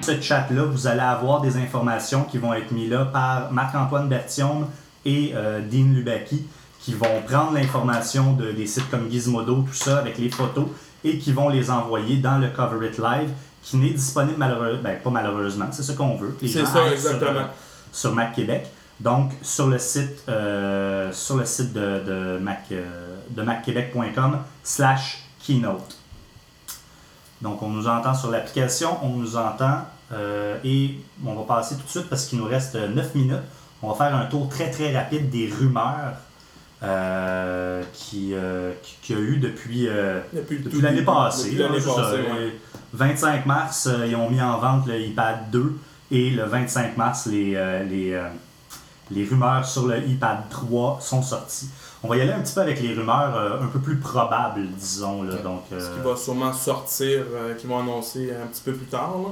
ce chat-là, vous allez avoir des informations qui vont être mises là par Marc-Antoine Berthiaume et Dean Lubaki, qui vont prendre l'information des sites comme Gizmodo, tout ça, avec les photos, et qui vont les envoyer dans le Cover It Live, qui n'est disponible pas malheureusement, c'est ce qu'on veut. C'est ça, exactement. Sur Mac Québec. Donc, sur le site de macquebec.com/keynote. Donc, on nous entend sur l'application, on nous entend et on va passer tout de suite parce qu'il nous reste 9 minutes. On va faire un tour très très rapide des rumeurs qu'il y a eu depuis l'année passée. Depuis l'année passée, ouais. 25 mars, ils ont mis en vente le iPad 2 et le 25 mars, les rumeurs sur le iPad 3 sont sorties. On va y aller un petit peu avec les rumeurs un peu plus probables, disons. Là, donc, ce qui va sûrement sortir, qu'ils vont annoncer un petit peu plus tard. Là.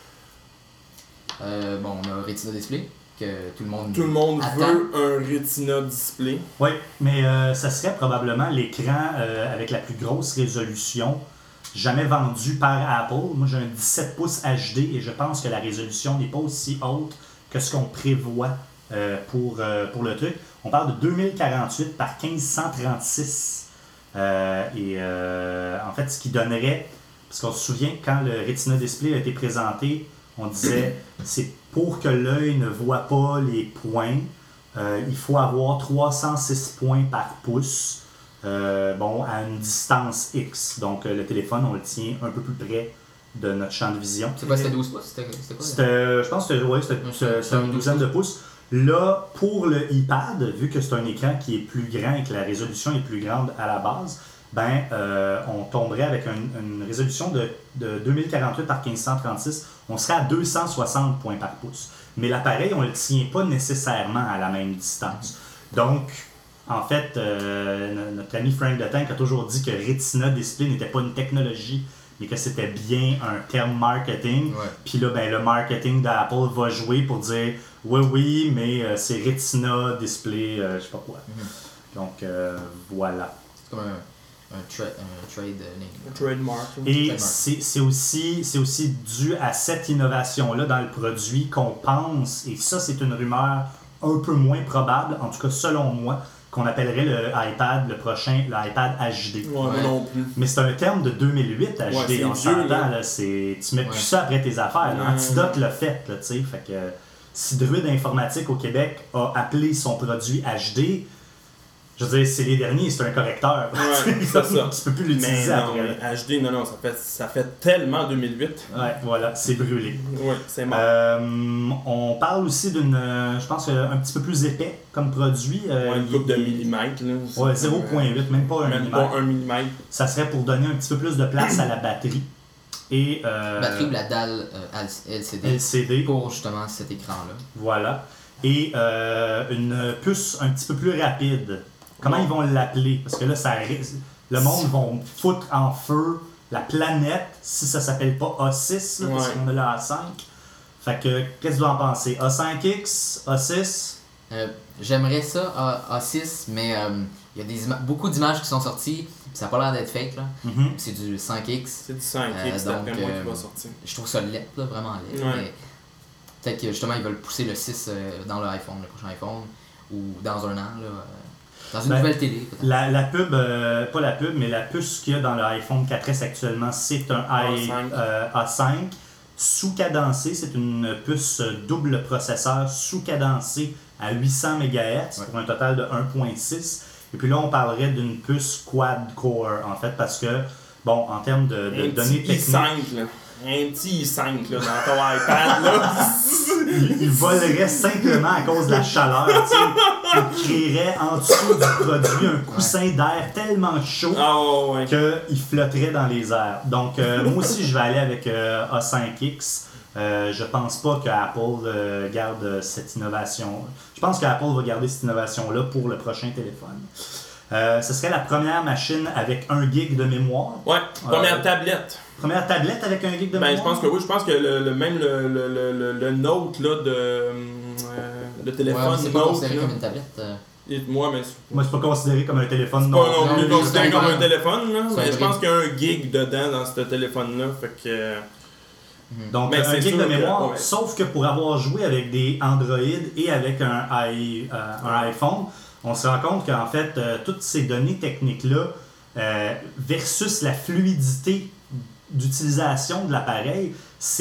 On a Retina Display, que tout le monde attend. Veut un Retina Display. Oui, mais ça serait probablement l'écran avec la plus grosse résolution jamais vendu par Apple. Moi, j'ai un 17 pouces HD et je pense que la résolution n'est pas aussi haute que ce qu'on prévoit pour le truc. On parle de 2048 par 1536. En fait, ce qui donnerait... Parce qu'on se souvient, quand le Retina Display a été présenté, on disait c'est pour que l'œil ne voit pas les points. Il faut avoir 306 points par pouce. À une distance X. Donc, le téléphone, on le tient un peu plus près de notre champ de vision. C'est quoi, c'était 12 pouces? C'était quoi? Je pense que c'était une douzaine de pouces. Là, pour le iPad, vu que c'est un écran qui est plus grand et que la résolution est plus grande à la base, on tomberait avec une résolution de 2048 par 1536. On serait à 260 points par pouce. Mais l'appareil, on ne le tient pas nécessairement à la même distance. Donc, en fait, notre ami Frank DeTank a toujours dit que Retina Display n'était pas une technologie, mais que c'était bien un terme marketing. Ouais. Puis là, le marketing d'Apple va jouer pour dire oui, mais c'est Retina Display, je sais pas quoi. Mm-hmm. Donc, voilà. C'est comme un trade name. Un trademark. Et c'est aussi dû à cette innovation-là dans le produit qu'on pense, et ça, c'est une rumeur un peu moins probable, en tout cas selon moi, qu'on appellerait le iPad, le prochain, le iPad HD. Ouais, non plus. Mais c'est un terme de 2008 HD, on s'entend, là, tu mets plus ça après tes affaires. Antidote l'a fait, là, tu sais, fait que si Druid Informatique au Québec a appelé son produit HD, je veux dire, c'est les derniers, c'est un correcteur. Ouais, c'est ça. Tu peux plus l'utiliser après. Mais HD, non, ça fait tellement 2008. Ouais, voilà, c'est brûlé. Oui, c'est mort. On parle aussi je pense, un petit peu plus épais comme produit. Une coupe de millimètres. Là, ouais, 0.8, même pas 1 même mm. pas 1 mm. Ça serait pour donner un petit peu plus de place à la batterie. Et, batterie ou la dalle LCD. Pour justement cet écran-là. Voilà. Et une puce un petit peu plus rapide. Comment ils vont l'appeler? Parce que là, le monde va foutre en feu la planète si ça s'appelle pas A6, là, parce qu'on a le A5. Fait que, qu'est-ce que vous en pensez? A5X? A6? J'aimerais ça, A6, mais il y a beaucoup d'images qui sont sorties, ça n'a pas l'air d'être fake. Là. Mm-hmm. C'est du 5X. C'est du 5X, d'après moi, qui va sortir. Je trouve ça laid, là, vraiment laid. Ouais. Mais peut-être que justement, ils veulent pousser le 6 dans le prochain iPhone, ou dans un an. Là, dans une nouvelle télé, peut-être. La pub, pas la pub, mais la puce qu'il y a dans le iPhone 4S actuellement, c'est un A5 sous-cadencé. C'est une puce double processeur sous-cadencé à 800 MHz pour un total de 1.6. Et puis là, on parlerait d'une puce quad-core, en fait, parce que, en termes de données techniques... Un petit i5 là, dans ton iPad. Là. il volerait simplement à cause de la chaleur. Il créerait en dessous du produit un coussin d'air tellement chaud qu'il flotterait dans les airs. Donc, moi aussi, je vais aller avec A5X. Je pense pas qu'Apple garde cette innovation. Je pense qu'Apple va garder cette innovation-là pour le prochain téléphone. Ce serait la première machine avec 1 gig de mémoire. Ouais, première tablette. Première tablette avec 1 gig de mémoire? Je pense que oui. Je pense que le Note là, de téléphone. C'est pas considéré comme une tablette. Moi, c'est pas considéré comme un téléphone. C'est pas non plus considéré comme un téléphone. Là, mais je pense vrai. qu'il y a 1 gig dedans dans ce téléphone-là. Fait que... Donc, Mais 1 c'est gig de sûr que- mémoire, ouais. sauf que pour avoir joué avec des Android et avec un iPhone, on se rend compte qu'en fait, toutes ces données techniques-là versus la fluidité d'utilisation de l'appareil,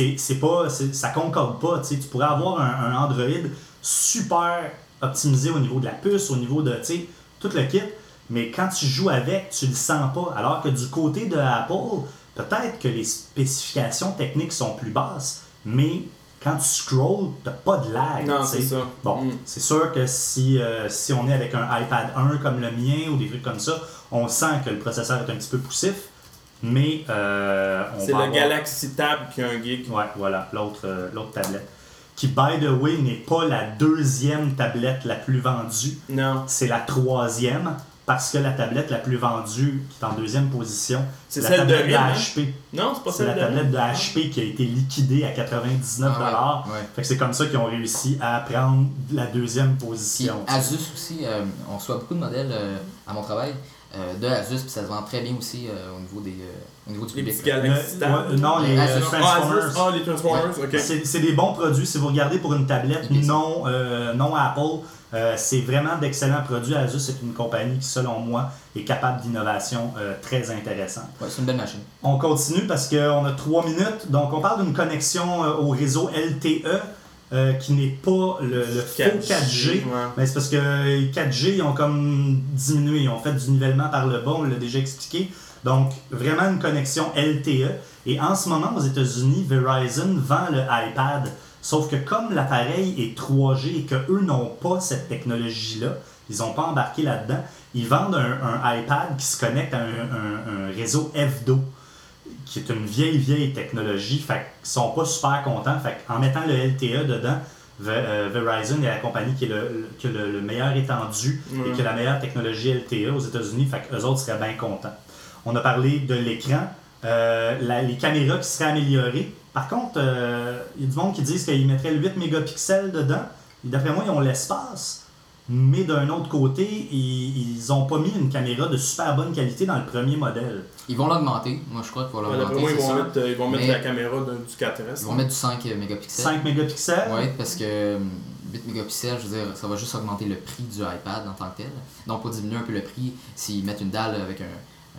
ça concorde pas. Tu pourrais avoir un Android super optimisé au niveau de la puce, au niveau de tout le kit, mais quand tu joues avec, tu le sens pas. Alors que du côté de Apple, peut-être que les spécifications techniques sont plus basses, mais quand tu scrolls, t'as pas de lag. Non, t'sais. c'est ça. Bon, c'est sûr que si on est avec un iPad 1 comme le mien ou des trucs comme ça, on sent que le processeur est un petit peu poussif, mais C'est le Galaxy Tab qui a 1 gig. Ouais, voilà, l'autre tablette. Qui, by the way, n'est pas la deuxième tablette la plus vendue, Non. c'est la troisième, parce que la tablette la plus vendue, qui est en deuxième position, C'est la celle de tablette RIM, hein? HP. Non, c'est pas C'est la celle de tablette de HP qui a été liquidée à 99$. Ah ouais. Fait que c'est comme ça qu'ils ont réussi à prendre la deuxième Puis position. Asus aussi, on reçoit beaucoup de modèles à mon travail de Asus, puis ça se vend très bien aussi au niveau du Les public. petits Galaxy Tab. Non, les Asus. Transformers. Les Transformers, ok. C'est des bons produits. Si vous regardez pour une tablette IPC. non Apple, c'est vraiment d'excellents produits. Asus, c'est une compagnie qui, selon moi, est capable d'innovation très intéressante. Ouais, c'est une belle machine. On continue parce qu'on a 3 minutes. Donc, on parle d'une connexion au réseau LTE qui n'est pas le faux 4G. Ouais. Mais c'est parce que 4G, ils ont comme diminué. Ils ont fait du nivellement par le bas, on l'a déjà expliqué. Donc, vraiment une connexion LTE. Et en ce moment, aux États-Unis, Verizon vend le iPad. Sauf que comme l'appareil est 3G et qu'eux n'ont pas cette technologie-là, ils n'ont pas embarqué là-dedans, ils vendent un iPad qui se connecte à un réseau FDO, qui est une vieille technologie. Fait qu'ils sont pas super contents. Fait qu'en mettant le LTE dedans, Verizon est la compagnie qui a le meilleur étendu et qui a la meilleure technologie LTE aux États-Unis. Fait qu'eux autres seraient bien contents. On a parlé de l'écran, les caméras qui seraient améliorées. Par contre, il y a du monde qui disent qu'ils mettraient le 8 mégapixels dedans. Et d'après moi, ils ont l'espace. Mais d'un autre côté, ils n'ont pas mis une caméra de super bonne qualité dans le premier modèle. Ils vont l'augmenter. Moi, je crois qu'ils vont D'après l'augmenter. moi, c'est ils vont mettre Mais- la caméra du 4S. Ils vont mettre du 5 mégapixels. 5 mégapixels? Oui, parce que 8 mégapixels, je veux dire, ça va juste augmenter le prix du iPad en tant que tel. Donc, pour diminuer un peu le prix, s'ils mettent une dalle avec un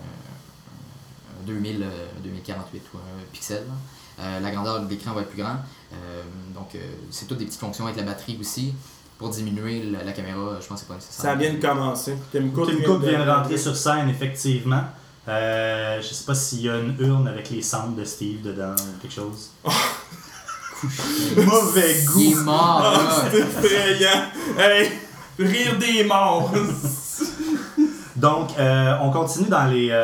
2048 ou un pixel, la grandeur de l'écran va être plus grande. Donc, c'est toutes des petites fonctions avec la batterie aussi. Pour diminuer la caméra, je pense que c'est pas nécessaire. Ça vient de commencer. Tim Cook vient de rentrer sur scène, effectivement. Je sais pas s'il y a une urne avec les cendres de Steve dedans ou quelque chose. Mauvais Il est goût! mort, Ah, là. c'est effrayant! Hey! Rire des morts! Donc, on continue dans les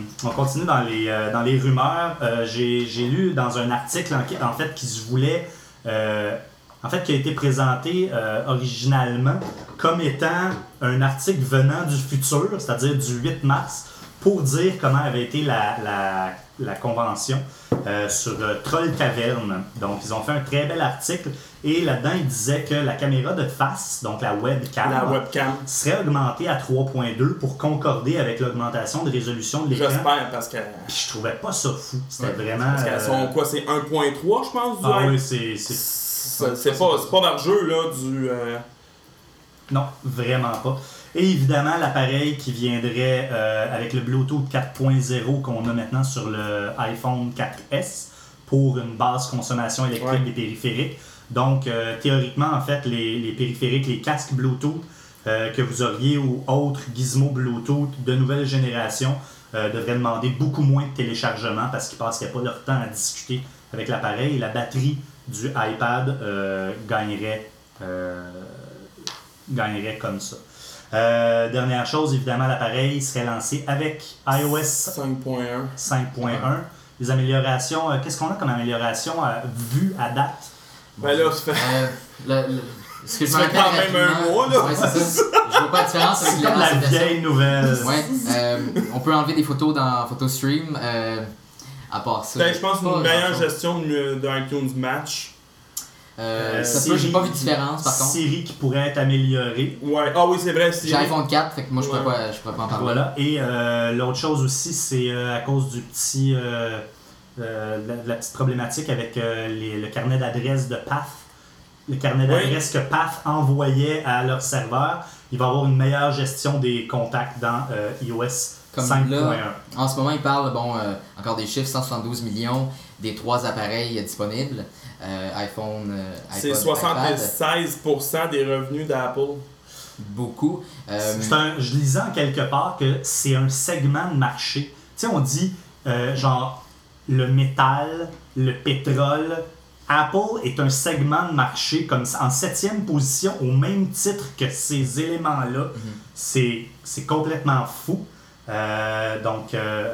rumeurs. J'ai lu dans un article en fait qui se voulait, qui a été présenté originalement comme étant un article venant du futur, c'est-à-dire du 8 mars, pour dire comment avait été la convention sur Troll Caverne. Donc, ils ont fait un très bel article et là-dedans, ils disaient que la caméra de face, donc la webcam, serait augmentée à 3.2 pour concorder avec l'augmentation de résolution de l'écran. J'espère, parce que. Puis je trouvais pas ça fou. C'était vraiment. Parce qu'elles sont quoi? C'est 1.3, je pense, du Ah hype? oui, C'est pas d'argeux, là, du. Non, vraiment pas. Et évidemment, l'appareil qui viendrait avec le Bluetooth 4.0 qu'on a maintenant sur le iPhone 4S pour une basse consommation électrique des périphériques. Donc, théoriquement, en fait, les périphériques, les casques Bluetooth que vous auriez ou autres gizmos Bluetooth de nouvelle génération devraient demander beaucoup moins de téléchargement parce qu'ils passeraient pas leur temps à discuter avec l'appareil. Et la batterie du iPad gagnerait comme ça. Dernière chose, évidemment, l'appareil serait lancé avec iOS 5.1. Les améliorations, qu'est-ce qu'on a comme amélioration vue à date? Ben là, ça fait. Ce que je Ça me fait quand rappelle même un rapidement- mois, là. Ouais, c'est ça. Je vois pas la différence avec C'est comme la vieille nouvelle. Ouais, on peut enlever des photos dans PhotoStream. À part ça. Ben, je pense pas une meilleure grand-chose. gestion de iTunes Match. Ça peut, j'ai pas vu de différence par contre. Siri qui pourrait être améliorée. Ouais, ah oui, c'est vrai, J'ai iPhone 4, fait que moi je pourrais pas en parler. Voilà. Et l'autre chose aussi, c'est à cause du petit la petite problématique avec le carnet d'adresse de PATH. Le carnet d'adresse que PATH envoyait à leur serveur. Il va y avoir une meilleure gestion des contacts dans iOS 5.1. En ce moment, ils parlent, encore des chiffres, 172 millions des 3 appareils disponibles. iPhone, c'est iPod, 76% des revenus d'Apple. Beaucoup. Je lisais en quelque part que c'est un segment de marché. Tu sais, on dit genre le métal, le pétrole. Apple est un segment de marché comme en 7e position au même titre que ces éléments-là. C'est complètement fou. Donc,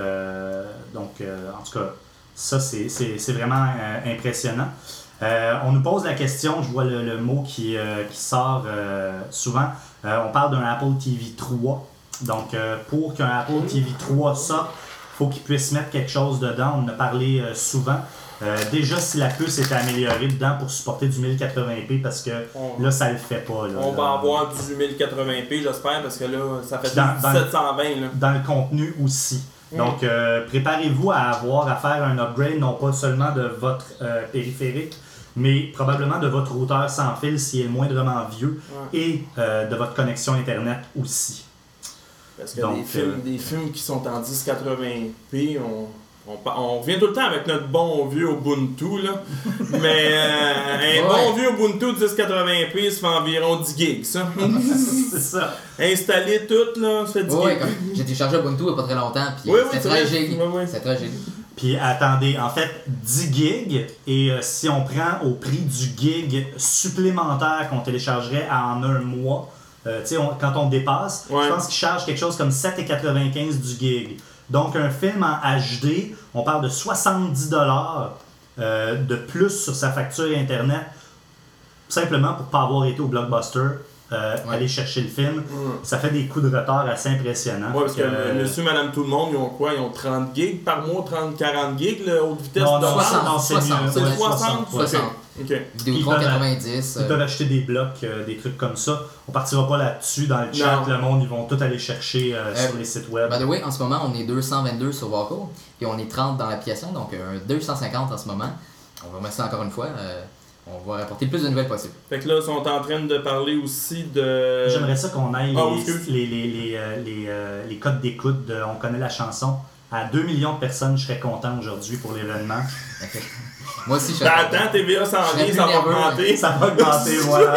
en tout cas, ça, c'est vraiment impressionnant. On nous pose la question, je vois le mot qui sort souvent. On parle d'un Apple TV 3. Donc, pour qu'un Apple TV 3 sorte, il faut qu'il puisse mettre quelque chose dedans. On en a parlé souvent. Déjà, si la puce est améliorée dedans pour supporter du 1080p, parce que là, ça le fait pas. On va avoir du 1080p, j'espère, parce que là, ça fait 720. Là. Dans le contenu aussi. Donc, préparez-vous à faire un upgrade, non pas seulement de votre périphérique, mais probablement de votre routeur sans fil s'il est moindrement vieux, et de votre connexion Internet aussi. Parce que donc, des films qui sont en 1080p, on revient tout le temps avec notre bon vieux Ubuntu, là. Mais un bon vieux Ubuntu 1080p, ça fait environ 10 gigs, ça. C'est ça. Installer tout, là, ça fait 10 gigs. J'ai téléchargé Ubuntu il n'y a pas très longtemps, puis c'était très joli. C'est très joli. Puis attendez, en fait, 10 gigs, et si on prend au prix du gig supplémentaire qu'on téléchargerait en un mois, quand on dépasse, je pense qu'ils chargent quelque chose comme 7,95$ du gig. Donc, un film en HD, on parle de 70$ de plus sur sa facture Internet, simplement pour ne pas avoir été au Blockbuster, aller chercher le film. Ça fait des coups de retard assez impressionnants. Oui, parce que monsieur, madame, tout le monde, ils ont quoi? Ils ont 30 gigs par mois, 40 gigs, là, haute vitesse? Non, 60. c'est 60. 60. Okay. Vidéotron 90. Ils peuvent acheter des blocs, des trucs comme ça. On partira pas là-dessus dans le chat. Le monde, ils vont tout aller chercher sur les sites web. By the way, en ce moment, on est 222 sur Vocal, et on est 30 dans l'application, donc 250 en ce moment. On va remercier encore une fois. On va rapporter le plus de nouvelles possible. Fait que là, ils sont en train de parler aussi de... J'aimerais ça qu'on aille les codes d'écoute de On connaît la chanson. À 2 millions de personnes, je serais content aujourd'hui pour l'événement. Okay. Moi aussi, je serais content. Attends, TVA s'en vient, ça va augmenter. Ça va augmenter, voilà.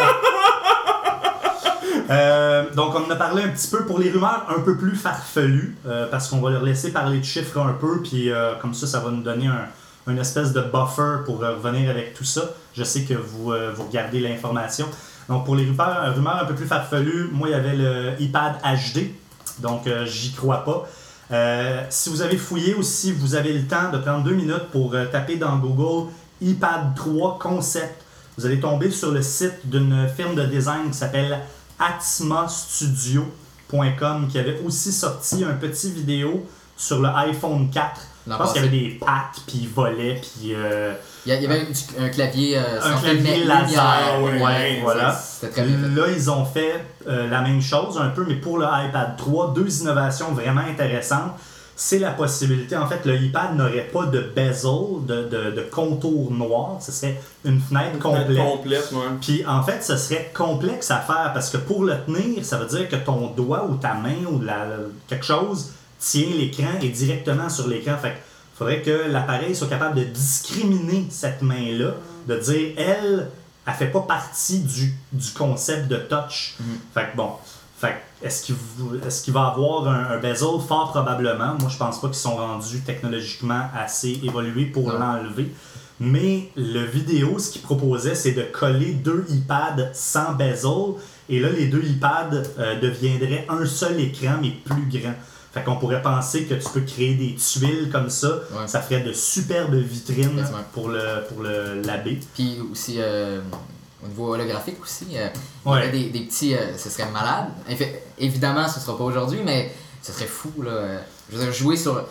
Donc, on en a parlé un petit peu pour les rumeurs un peu plus farfelues, parce qu'on va leur laisser parler de chiffres un peu, puis comme ça va nous donner une espèce de buffer pour revenir avec tout ça. Je sais que vous regardez l'information. Donc, pour les rumeurs un peu plus farfelues, moi, il y avait le iPad HD, donc j'y crois pas. Si vous avez fouillé ou si vous avez le temps de prendre 2 minutes pour taper dans Google iPad 3 concept, vous allez tomber sur le site d'une firme de design qui s'appelle atmastudio.com, qui avait aussi sorti un petit vidéo sur le iPhone 4. Je pense qu'il y avait des pattes, puis il volait, puis... il y avait un clavier laser, voilà. C'était très bien fait. Là, ils ont fait la même chose un peu, mais pour le iPad 3, 2 innovations vraiment intéressantes. C'est la possibilité, en fait, le iPad n'aurait pas de bezel, de contour noir, ce serait une fenêtre complète. Puis en fait, ce serait complexe à faire, parce que pour le tenir, ça veut dire que ton doigt ou ta main ou quelque chose tient l'écran et directement sur l'écran. Fait qu'il faudrait que l'appareil soit capable de discriminer cette main-là, de dire, elle fait pas partie du concept de touch. Fait que bon... est-ce qu'il va avoir un bezel? Fort probablement. Moi, je pense pas qu'ils sont rendus technologiquement assez évolués pour l'enlever. Mais le vidéo, ce qu'il proposait, c'est de coller 2 iPads sans bezel. Et là, les 2 iPads deviendraient un seul écran, mais plus grand. Fait qu'on pourrait penser que tu peux créer des tuiles comme ça. Ouais. Ça ferait de superbes vitrines pour l'abbé. Puis aussi... au niveau holographique aussi, il y aurait des petits... ce serait malade. Évidemment, ce ne sera pas aujourd'hui, mais ce serait fou, là. Je veux dire, jouer sur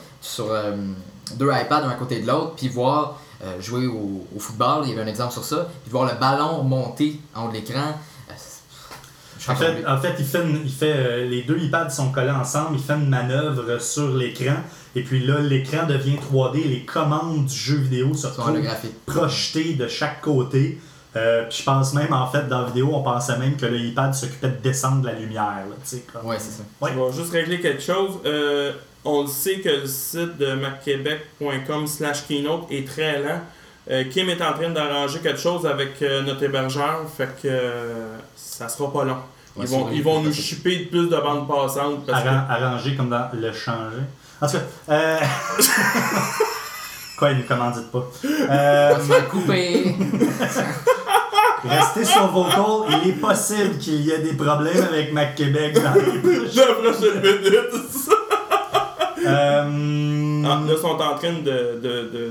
2 iPads d'un côté de l'autre, puis voir jouer au football, il y avait un exemple sur ça, puis voir le ballon monter en haut de l'écran. En fait, les deux iPads sont collés ensemble, il fait une manœuvre sur l'écran, et puis là, l'écran devient 3D, les commandes du jeu vidéo se retrouvent projetées de chaque côté. Puis je pense même, en fait, dans la vidéo, on pensait même que le iPad s'occupait de descendre la lumière. Ouais, c'est ça. Ouais. Je vais juste régler quelque chose. On le sait que le site de macquebec.com/keynote est très lent. Kim est en train d'arranger quelque chose avec notre hébergeur, fait que ça sera pas long. Ils vont nous shipper plus de bandes passantes. Arranger comme dans le changer. En tout cas, quoi, ils nous commanditent pas. On m'a coupé. Restez sur Vocal, il est possible qu'il y ait des problèmes avec MacQuébec dans les prochaines minutes. Là, ils sont en train de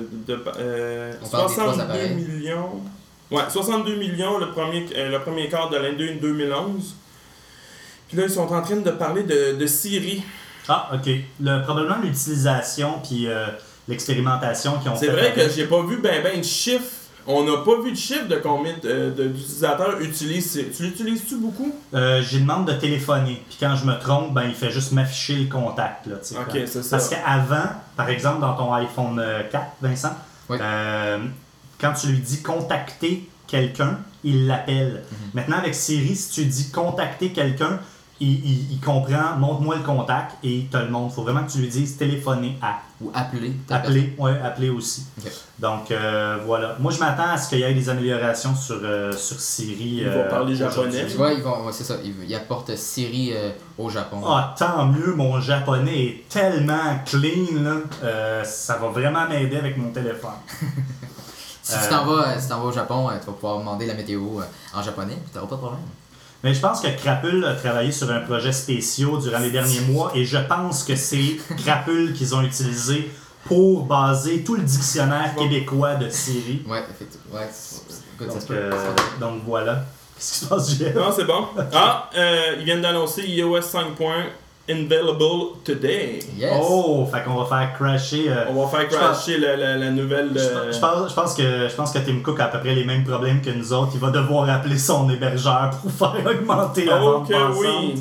62 millions. Ouais, 62 millions le premier quart de l'année 2011. Puis là, ils sont en train de parler de Siri. Ah, ok. Probablement l'utilisation puis l'expérimentation qu'ils ont fait. C'est vrai que j'ai pas vu ben de chiffres. On n'a pas vu de chiffre de combien d'utilisateurs utilisent. Tu l'utilises-tu beaucoup? J'ai demande de téléphoner. Puis quand je me trompe, il fait juste m'afficher le contact. Là, ok, c'est ça. Parce qu'avant, par exemple, dans ton iPhone 4, Vincent, oui. Quand tu lui dis contacter quelqu'un, il l'appelle. Maintenant, avec Siri, si tu dis contacter quelqu'un, il comprend, montre-moi le contact et il te le montre. Il faut vraiment que tu lui dises téléphoner à. Ou appeler. Appeler aussi. Okay. Donc, voilà. Moi, je m'attends à ce qu'il y ait des améliorations sur Siri. Ils vont parler japonais. Ouais, c'est ça. Ils apportent Siri au Japon. Ah, tant mieux. Mon japonais est tellement clean. Là. Ça va vraiment m'aider avec mon téléphone. Si tu t'en vas au Japon, tu vas pouvoir demander la météo en japonais, puis tu n'auras pas de problème. Mais je pense que Crapule a travaillé sur un projet spécial durant les derniers mois et je pense que c'est Crapule qu'ils ont utilisé pour baser tout le dictionnaire québécois de Siri. Ouais, effectivement. Ouais, donc voilà. Qu'est-ce qui se passe, Jeff? Non, c'est bon. Ils viennent d'annoncer iOS 5. Available today. Yes. Oh, fait qu'on va faire crasher. On va faire crasher la nouvelle. Je pense que Tim Cook a à peu près les mêmes problèmes que nous autres. Il va devoir appeler son hébergeur pour faire augmenter la vente passante. Oui.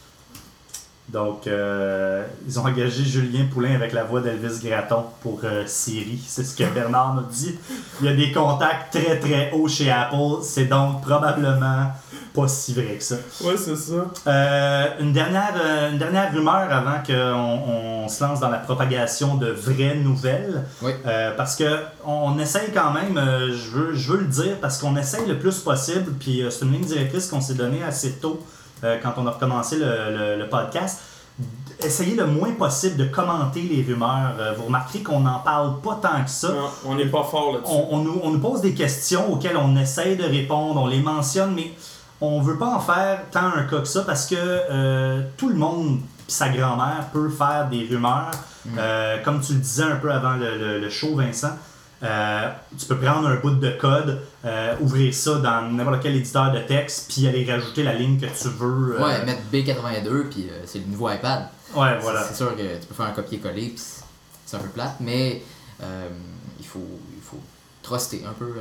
Donc, ils ont engagé Julien Poulin avec la voix d'Elvis Gratton pour Siri. C'est ce que Bernard nous dit. Il y a des contacts très très hauts chez Apple. C'est donc probablement pas si vrai que ça. Ouais, c'est ça. Une dernière rumeur avant qu'on se lance dans la propagation de vraies nouvelles. Oui. Parce que on essaye quand même, je veux le dire, parce qu'on essaye le plus possible, puis c'est une ligne directrice qu'on s'est donnée assez tôt quand on a recommencé le podcast. Essayez le moins possible de commenter les rumeurs. Vous remarquerez qu'on n'en parle pas tant que ça. Non, on n'est pas fort là-dessus. On nous pose des questions auxquelles on essaye de répondre, on les mentionne, mais on veut pas en faire tant un cas que ça parce que tout le monde et sa grand-mère peut faire des rumeurs. Comme tu le disais un peu avant le show, Vincent, tu peux prendre un bout de code, ouvrir ça dans n'importe quel éditeur de texte, puis aller rajouter la ligne que tu veux. Ouais, mettre B82, puis c'est le nouveau iPad. Ouais, voilà. C'est sûr que tu peux faire un copier-coller, puis c'est un peu plate, mais il faut truster un peu.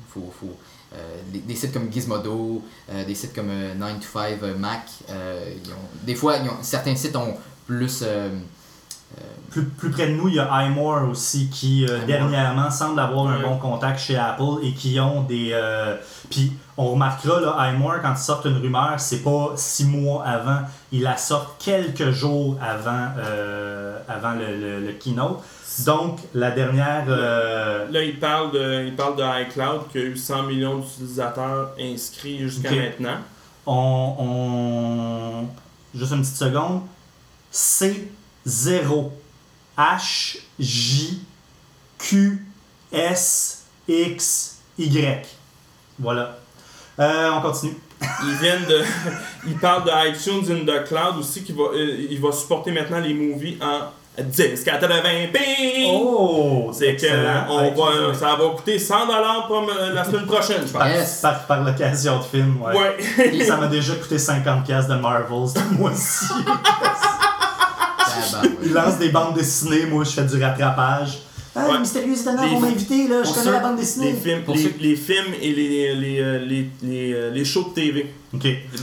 Des sites comme Gizmodo, des sites comme 9to5 Mac, certains sites ont plus... Plus près de nous, il y a iMore aussi qui dernièrement semble avoir un bon contact chez Apple et qui ont des... Puis on remarquera, là, iMore, quand ils sortent une rumeur, c'est pas 6 mois avant, ils la sortent quelques jours avant le keynote. Donc, la dernière... Là, il parle de iCloud qui a eu 100 millions d'utilisateurs inscrits jusqu'à maintenant. Juste une petite seconde. C0 HJQSXY. Voilà. On continue. Il parle de iTunes in the Cloud aussi, il va supporter maintenant les movies en 1080p. Oh! C'est que ça va coûter 100$ pour la semaine prochaine, je pense. Yes. Par l'occasion de film, ouais. Ça m'a déjà coûté 50$ de Marvels ce mois-ci. Il lance des bandes dessinées, moi je fais du rattrapage. Ah, les mystérieux étonnants vont m'inviter, là, je connais la bande dessinée. Les films et les shows de TV. Ok.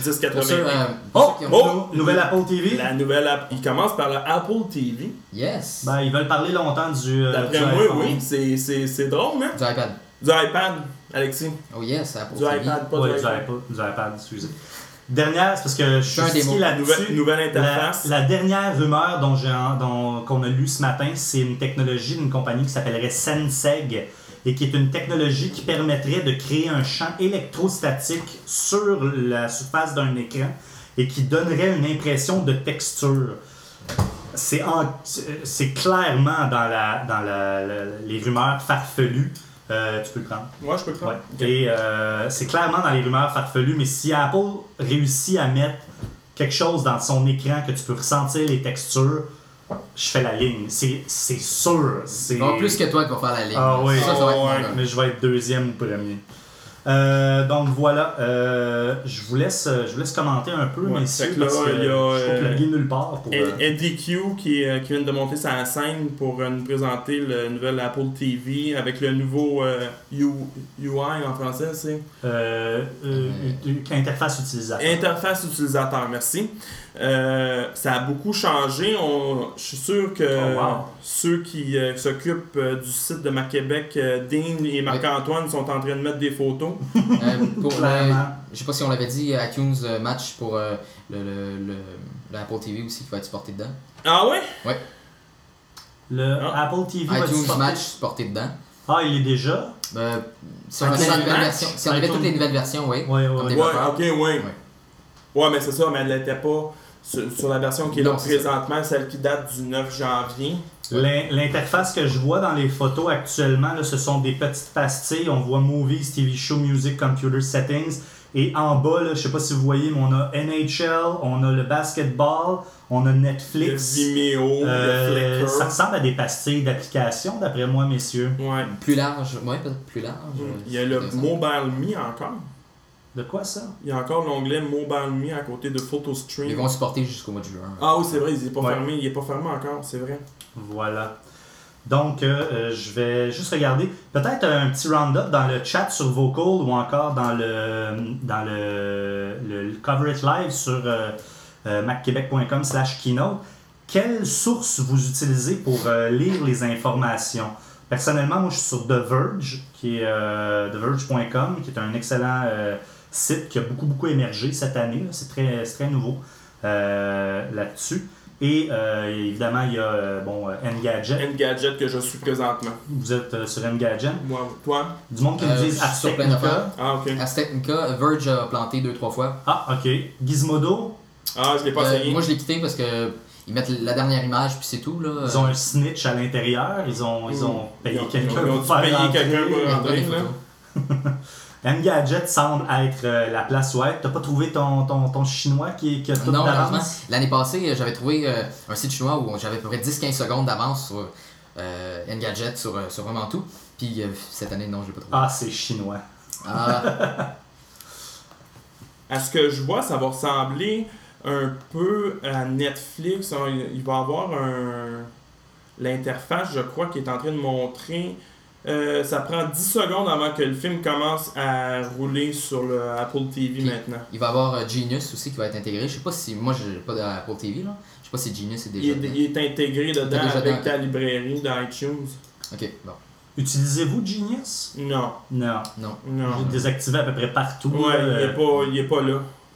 10-80. Nouvelle Apple TV. La nouvelle app. Ils commencent par la Apple TV. Yes. Ben, ils veulent parler longtemps du. D'après du moi, iPhone. oui. C'est drôle, hein? Du iPad. Du iPad, Alexis. Oh yes, Apple Du TV. iPad, pas Ouais, du du iPad. iPad, excusez. Dernière, c'est parce que je suis stické là-dessus. Nouvelle interface. La dernière rumeur qu'on a lue ce matin, c'est une technologie d'une compagnie qui s'appellerait Senseg et qui est une technologie qui permettrait de créer un champ électrostatique sur la surface d'un écran et qui donnerait une impression de texture. C'est clairement dans les rumeurs farfelues. Tu peux le prendre. Ouais, je peux le prendre. Ouais. Et c'est clairement dans les rumeurs farfelues, mais si Apple réussit à mettre quelque chose dans son écran que tu peux ressentir les textures, je fais la ligne. C'est sûr. En plus que toi qui vas faire la ligne. Ah oui, ça va être mais je vais être deuxième ou premier. Donc voilà, je vous laisse commenter un peu, messieurs, parce que je peux plugger nulle part. Eddie Q qui vient de monter sa scène pour nous présenter le nouvel Apple TV avec le nouveau UI en français, c'est interface utilisateur. Interface utilisateur, merci. Ça a beaucoup changé. Je suis sûr que ceux qui s'occupent du site de Mac Québec, Dean et Marc-Antoine, sont en train de mettre des photos. Je sais pas si on l'avait dit, iTunes Match pour l'Apple TV aussi qui va être supporté dedans. Ah ouais? Ouais. Apple TV va être iTunes supporté. Match supporté dedans. Ah, il est déjà? Si on avait la nouvelle version, si on avait toutes les nouvelles versions, oui. Ouais, ok, oui. Ouais, mais c'est ça, mais elle n'était pas sur la version qui est là présentement, celle qui date du 9 janvier. L'interface que je vois dans les photos actuellement, là, ce sont des petites pastilles. On voit Movies, TV Show, Music, Computer Settings. Et en bas, je ne sais pas si vous voyez, mais on a NHL, on a le basketball, on a Netflix. Le Vimeo, le Flickr. Ça ressemble à des pastilles d'application, d'après moi, messieurs. Ouais. Plus large, peut-être plus large. Il y a le Mobile Me encore. De quoi ça? Il y a encore l'onglet Mobile Me à côté de PhotoStream. Ils vont supporter jusqu'au mois de juin. Ah oui, c'est vrai, il n'est pas fermé. Il n'est pas fermé encore, c'est vrai. Voilà. Donc, je vais juste regarder. Peut-être un petit round-up dans le chat sur Vocal ou encore dans le Coverage Live sur macquebec.com/keynote. Quelle source vous utilisez pour lire les informations? Personnellement, moi, je suis sur The Verge, qui est TheVerge.com, qui est un excellent site qui a beaucoup émergé cette année. C'est très nouveau là-dessus. Et évidemment, il y a Engadget. Engadget que je suis présentement. Vous êtes sur Engadget? Moi, toi? Du monde qui me disent Aztechnica. Ah, ok. Aztechnica, Verge a planté 2-3 fois. Ah, ok. Gizmodo? Ah, je l'ai pas essayé. Moi, je l'ai quitté parce que ils mettent la dernière image puis c'est tout. Là. Ils ont un snitch à l'intérieur. Ils ont payé quelqu'un pour rentrer. Engadget semble être la place web. T'as pas trouvé ton chinois qui a tout d'avance? L'année passée, j'avais trouvé un site chinois où j'avais à peu près 10-15 secondes d'avance sur Engadget, sur vraiment tout. Puis cette année, non, je l'ai pas trouvé. Ah, c'est chinois. À ce que je vois, ça va ressembler un peu à Netflix. Il va y avoir l'interface, je crois, qui est en train de montrer. Ça prend 10 secondes avant que le film commence à rouler sur le Apple TV maintenant. Il va y avoir Genius aussi qui va être intégré. Je sais pas si. Moi, j'ai pas d'Apple TV, là. Je sais pas si Genius est déjà. Il est intégré dedans avec ta librairie d'iTunes. Ok, bon. Utilisez-vous Genius? Non. J'ai désactivé à peu près partout. Ouais, il est pas là.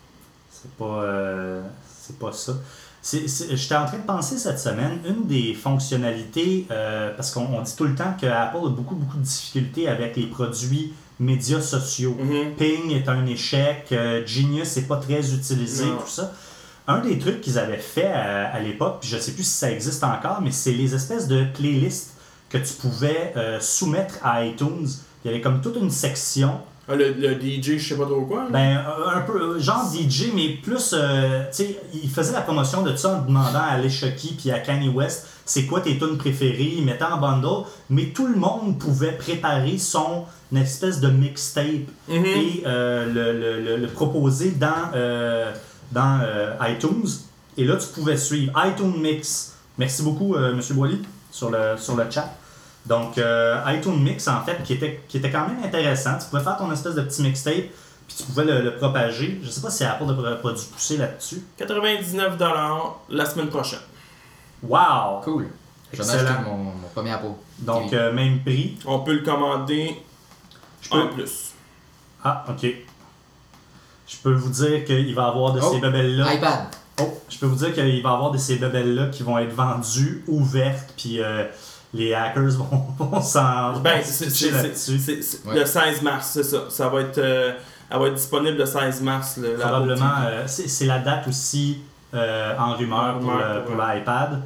C'est pas ça. J'étais en train de penser cette semaine, une des fonctionnalités, parce qu'on dit tout le temps que Apple a beaucoup de difficultés avec les produits médias sociaux. Ping est un échec, Genius n'est pas très utilisé, tout ça. Un des trucs qu'ils avaient fait à l'époque, puis je ne sais plus si ça existe encore, mais c'est les espèces de playlists que tu pouvais soumettre à iTunes. Il y avait comme toute une section. Le DJ, je sais pas trop quoi. Là. Ben, un peu, genre DJ, mais plus, tu sais, il faisait la promotion de ça en demandant à Alicia Keys puis à Kanye West c'est quoi tes tunes préférées, il mettait en bundle, mais tout le monde pouvait préparer son espèce de mixtape et le proposer dans iTunes. Et là, tu pouvais suivre iTunes Mix. Merci beaucoup, M. Boily, sur le chat. Donc, iTunes Mix, en fait, qui était quand même intéressant. Tu pouvais faire ton espèce de petit mixtape, puis tu pouvais le propager. Je sais pas si Apple n'a pas dû pousser là-dessus. 99$ la semaine prochaine. Wow! Cool. Je vais acheter mon premier Apple. Donc, même prix. On peut le commander en plus. Ah, ok. Je peux vous dire qu'il va y avoir de ces bebelles-là. iPad. Oh, je peux vous dire qu'il va y avoir de ces bebelles-là qui vont être vendues, ouvertes, puis les hackers vont s'en c'est là-dessus. Le 16 mars, c'est ça. Ça va être, elle va être disponible le 16 mars. Probablement. C'est la date aussi en rumeur pour l'iPad.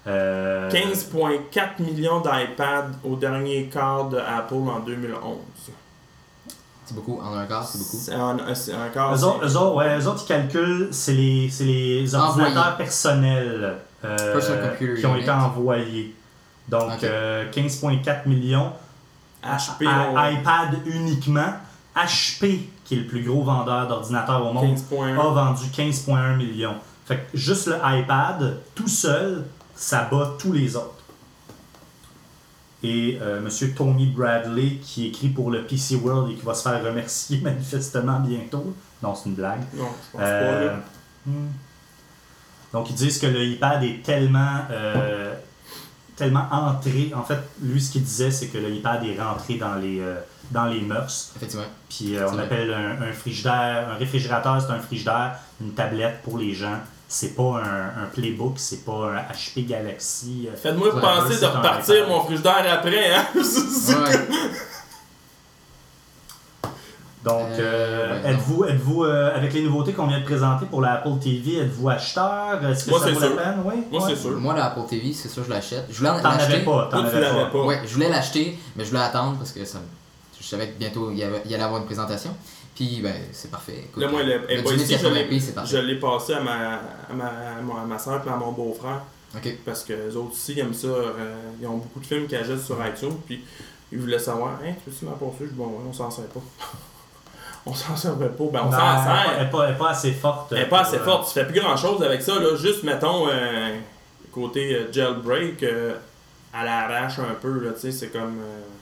15,4 millions d'iPad au dernier quart de Apple en 2011. C'est beaucoup. En un quart, c'est beaucoup. C'est un quart. Eux autres, ils calculent, c'est les ordinateurs personnels qui ont été envoyés. Donc, 15,4 millions. HP, iPad uniquement. HP, qui est le plus gros vendeur d'ordinateurs au monde, a vendu 15,1 millions. Fait que juste le iPad, tout seul, ça bat tous les autres. Et M. Tony Bradley, qui écrit pour le PC World et qui va se faire remercier manifestement bientôt. Non, c'est une blague. Non, je pense pas. Là. Donc, ils disent que le iPad est tellement entré. En fait, lui, ce qu'il disait, c'est que le iPad est rentré dans les mœurs. Effectivement. Puis on appelle un frigidaire, un réfrigérateur, c'est un frigidaire, une tablette pour les gens. C'est pas un Playbook, c'est pas un HP Galaxy. Faites-moi penser de repartir mon frigidaire après, hein? Donc, êtes-vous avec les nouveautés qu'on vient de présenter pour la Apple TV, êtes-vous acheteur? Est-ce que ça vaut la peine? Oui? Moi, c'est sûr. Moi, la Apple TV, c'est sûr, je l'achète. Je voulais T'en avais pas. Ouais, je voulais l'acheter, mais je voulais attendre parce que je savais que bientôt il y allait avoir une présentation. Puis, ben, c'est parfait. Écoute, là, moi, le 1080p, c'est parfait. je l'ai passé à ma soeur et à mon beau-frère. Okay. Parce que les autres aussi, ils aiment ça. Ils ont beaucoup de films qu'ils achètent sur iTunes. Puis, ils voulaient savoir, hein, tu veux-tu m'apporter? Je dis, bon, ouais, on s'en sert pas. On s'en servait pas. Ben, on s'en sert. Elle n'est pas assez forte. Elle n'est pas assez forte. Tu fais plus grand-chose avec ça. Là. Juste, mettons, côté jailbreak, à l'arrache un peu. Là, c'est comme...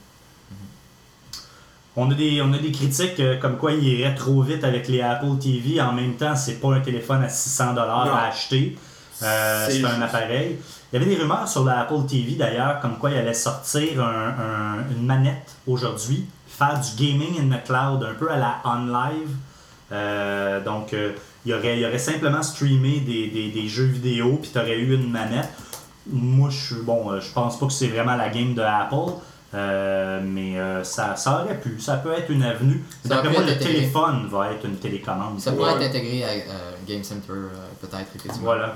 On a des critiques comme quoi il irait trop vite avec les Apple TV. En même temps, c'est pas un téléphone à 600$ à acheter. C'est un appareil. Il y avait des rumeurs sur la Apple TV d'ailleurs, comme quoi il allait sortir une manette aujourd'hui, faire du gaming in the cloud, un peu à la OnLive. Donc, il aurait simplement streamé des jeux vidéo, puis tu aurais eu une manette. Moi, je pense pas que c'est vraiment la game de Apple. Mais ça aurait pu, ça peut être une avenue. D'après moi, le téléphone va être une télécommande. Ça pourrait être intégré à Game Center, peut-être, effectivement. Voilà.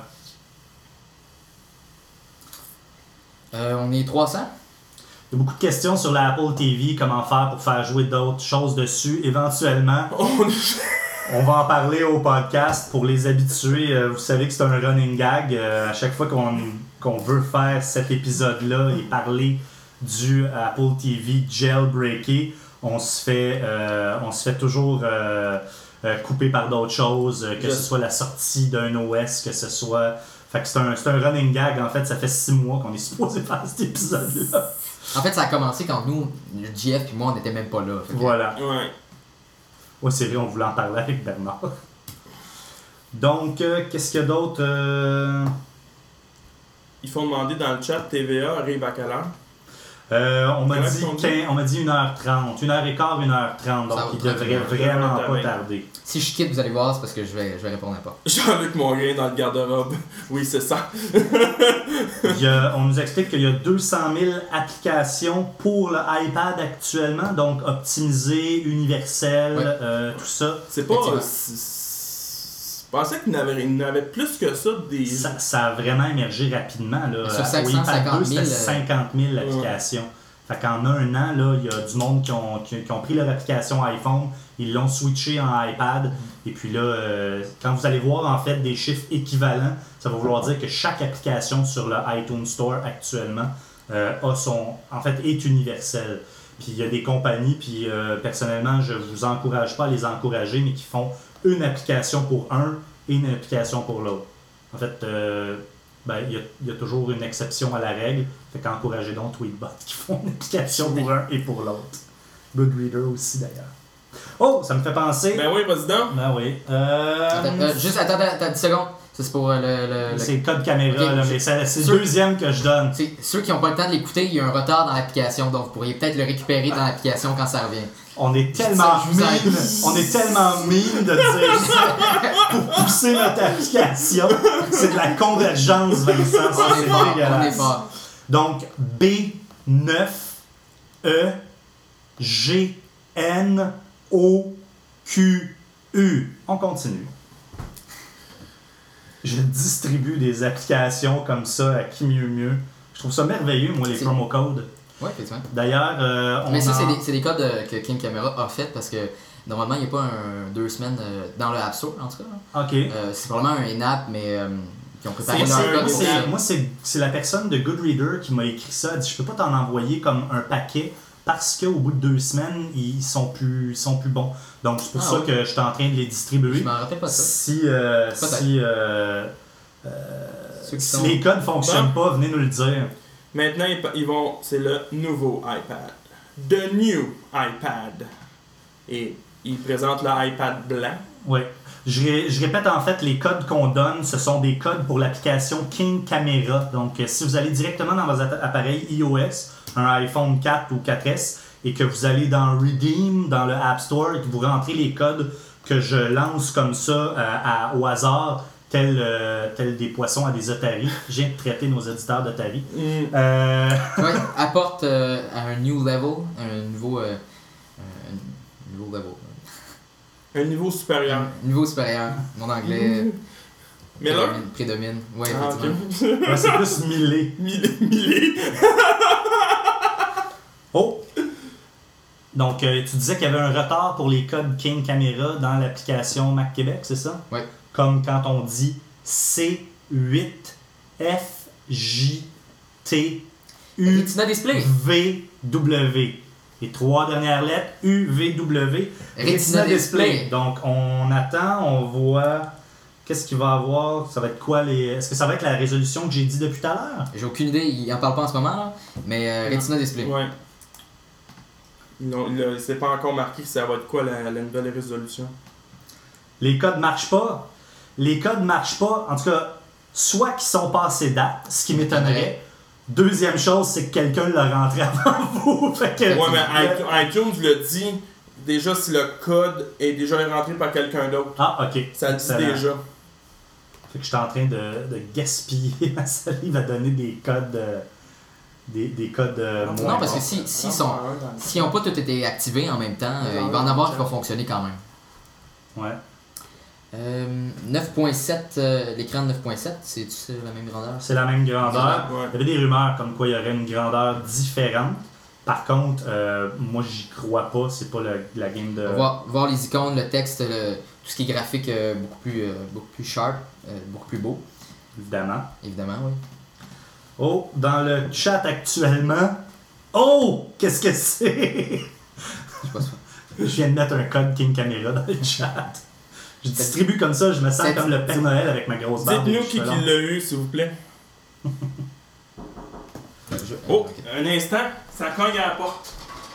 On est 300. Il y a beaucoup de questions sur la Apple TV, comment faire pour faire jouer d'autres choses dessus. Éventuellement, on va en parler au podcast pour les habitués. Vous savez que c'est un running gag. À chaque fois qu'on veut faire cet épisode-là et parler du Apple TV jailbreaké, on se fait toujours couper par d'autres choses, que ce soit la sortie d'un OS, que ce soit... Fait que c'est un running gag, en fait, ça fait 6 mois qu'on est supposé faire cet épisode-là. En fait, ça a commencé quand nous, JF et moi, on n'était même pas là. Voilà. Ouais. Ouais, c'est vrai, on voulait en parler avec Bernard. Donc, qu'est-ce qu'il y a d'autre? Ils font demander dans le chat, TVA arrive à quelle heure? On m'a dit 1h30, 1h15, 1h30, donc il devrait vraiment pas tarder. Si je quitte, vous allez voir, c'est parce que je vais répondre pas. Jean-Luc Mongrain dans le garde-robe. Oui, c'est ça. On nous explique qu'il y a 200 000 applications pour le iPad actuellement, donc optimisé, universel, tout ça. C'est pas... Je pensais qu'il y en avait plus que ça. Ça a vraiment émergé rapidement. Là. Sur 550 000, c'était 50 000 applications. Ouais. Fait qu'en un an, il y a du monde qui ont pris leur application iPhone, ils l'ont switché en iPad. Et puis là, quand vous allez voir en fait des chiffres équivalents, ça va vouloir dire que chaque application sur le iTunes Store actuellement est universelle. Puis il y a des compagnies, puis personnellement, je vous encourage pas à les encourager, mais qui font une application pour un et une application pour l'autre. En fait, ben, il y a toujours une exception à la règle. Fait qu'encouragez donc Tweetbot qui font une application pour un et pour l'autre. Goodreader aussi d'ailleurs. Oh, ça me fait penser. Ben oui, vas-y donc. Ben oui. Juste, attends 10 secondes. Ça, c'est pour C'est le code caméra, okay, là, mais c'est le deuxième que je donne. Ceux qui n'ont pas le temps de l'écouter, il y a un retard dans l'application, donc vous pourriez peut-être le récupérer dans l'application quand ça revient. On est tellement mine de dire ça pour pousser notre application. C'est de la convergence, Vincent. Ça, c'est dégueulasse. On est fort. Donc, B9EGNOQU. On continue. Je distribue des applications comme ça à qui mieux. Je trouve ça merveilleux, moi, les promo codes. Oui, effectivement. D'ailleurs, mais ça, c'est des codes que King Camera a fait parce que normalement, il n'y a pas 2 semaines dans le App Store, en tout cas. OK. C'est probablement un in-app, mais qui ont préparé leur code. Moi, c'est la personne de Goodreader qui m'a écrit ça. Elle dit, je peux pas t'en envoyer comme un paquet parce qu'au bout de 2 semaines, ils sont plus bons. Donc, c'est pour ça que je suis en train de les distribuer. Je m'en rappelle pas ça. Si les codes fonctionnent pas, venez nous le dire. Maintenant, c'est le nouveau iPad. The New iPad. Et ils présentent le iPad blanc. Oui. Je répète, en fait, les codes qu'on donne, ce sont des codes pour l'application King Camera. Donc, si vous allez directement dans vos appareils iOS, un iPhone 4 ou 4S, et que vous allez dans Redeem, dans le App Store, et que vous rentrez les codes que je lance comme ça au hasard, tel des poissons à des otaries. Je viens de traiter nos auditeurs d'otaries. Oui, apporte à un new level, un nouveau level. Un niveau supérieur. Un niveau supérieur. Mon anglais Miller prédomine. Oui, effectivement. Okay. Ouais, c'est plus millé. Millé. Oh! Donc, tu disais qu'il y avait un retard pour les codes King Camera dans l'application Mac Québec, c'est ça? Oui. Comme quand on dit C8FJTUVW. Les 3 dernières lettres, UVW. Retina Display. Donc, on attend, on voit... Qu'est-ce qu'il va avoir? Ça va être quoi les... Est-ce que ça va être la résolution que j'ai dit depuis tout à l'heure? J'ai aucune idée, il en parle pas en ce moment, là. Mais Retina Display. Ouais. Non, c'est pas encore marqué que ça va être quoi la nouvelle résolution. Les codes marchent pas. Les codes marchent pas. En tout cas, soit qu'ils sont passés date, ce qui m'étonnerait. Deuxième chose, c'est que quelqu'un l'a rentré avant vous. Fait que, ouais, mais iTunes le dit déjà si le code est déjà rentré par quelqu'un d'autre. Ah, ok. Ça le dit déjà. Fait que je suis en train de gaspiller ma salive à donner des codes. Des codes moins. Non, parce que s'ils n'ont pas tous été activés en même temps, il va en avoir qui va fonctionner quand même. Ouais. 9.7, l'écran de 9.7, c'est la même grandeur? C'est la même grandeur. Ouais. Il y avait des rumeurs comme quoi il y aurait une grandeur différente. Par contre, moi j'y crois pas, c'est pas la game de... On va voir les icônes, le texte, tout ce qui est graphique beaucoup plus sharp, beaucoup plus beau. Évidemment. Évidemment, oui. Oh, dans le chat actuellement... Oh! Qu'est-ce que c'est? Je sais pas ça. Je viens de mettre un code King Camera dans le chat. Je distribue comme ça, je me sens comme le Père Noël avec ma grosse barbe. Dites-nous qui l'a eu, s'il vous plaît. Oh, un instant, ça cogne à la porte.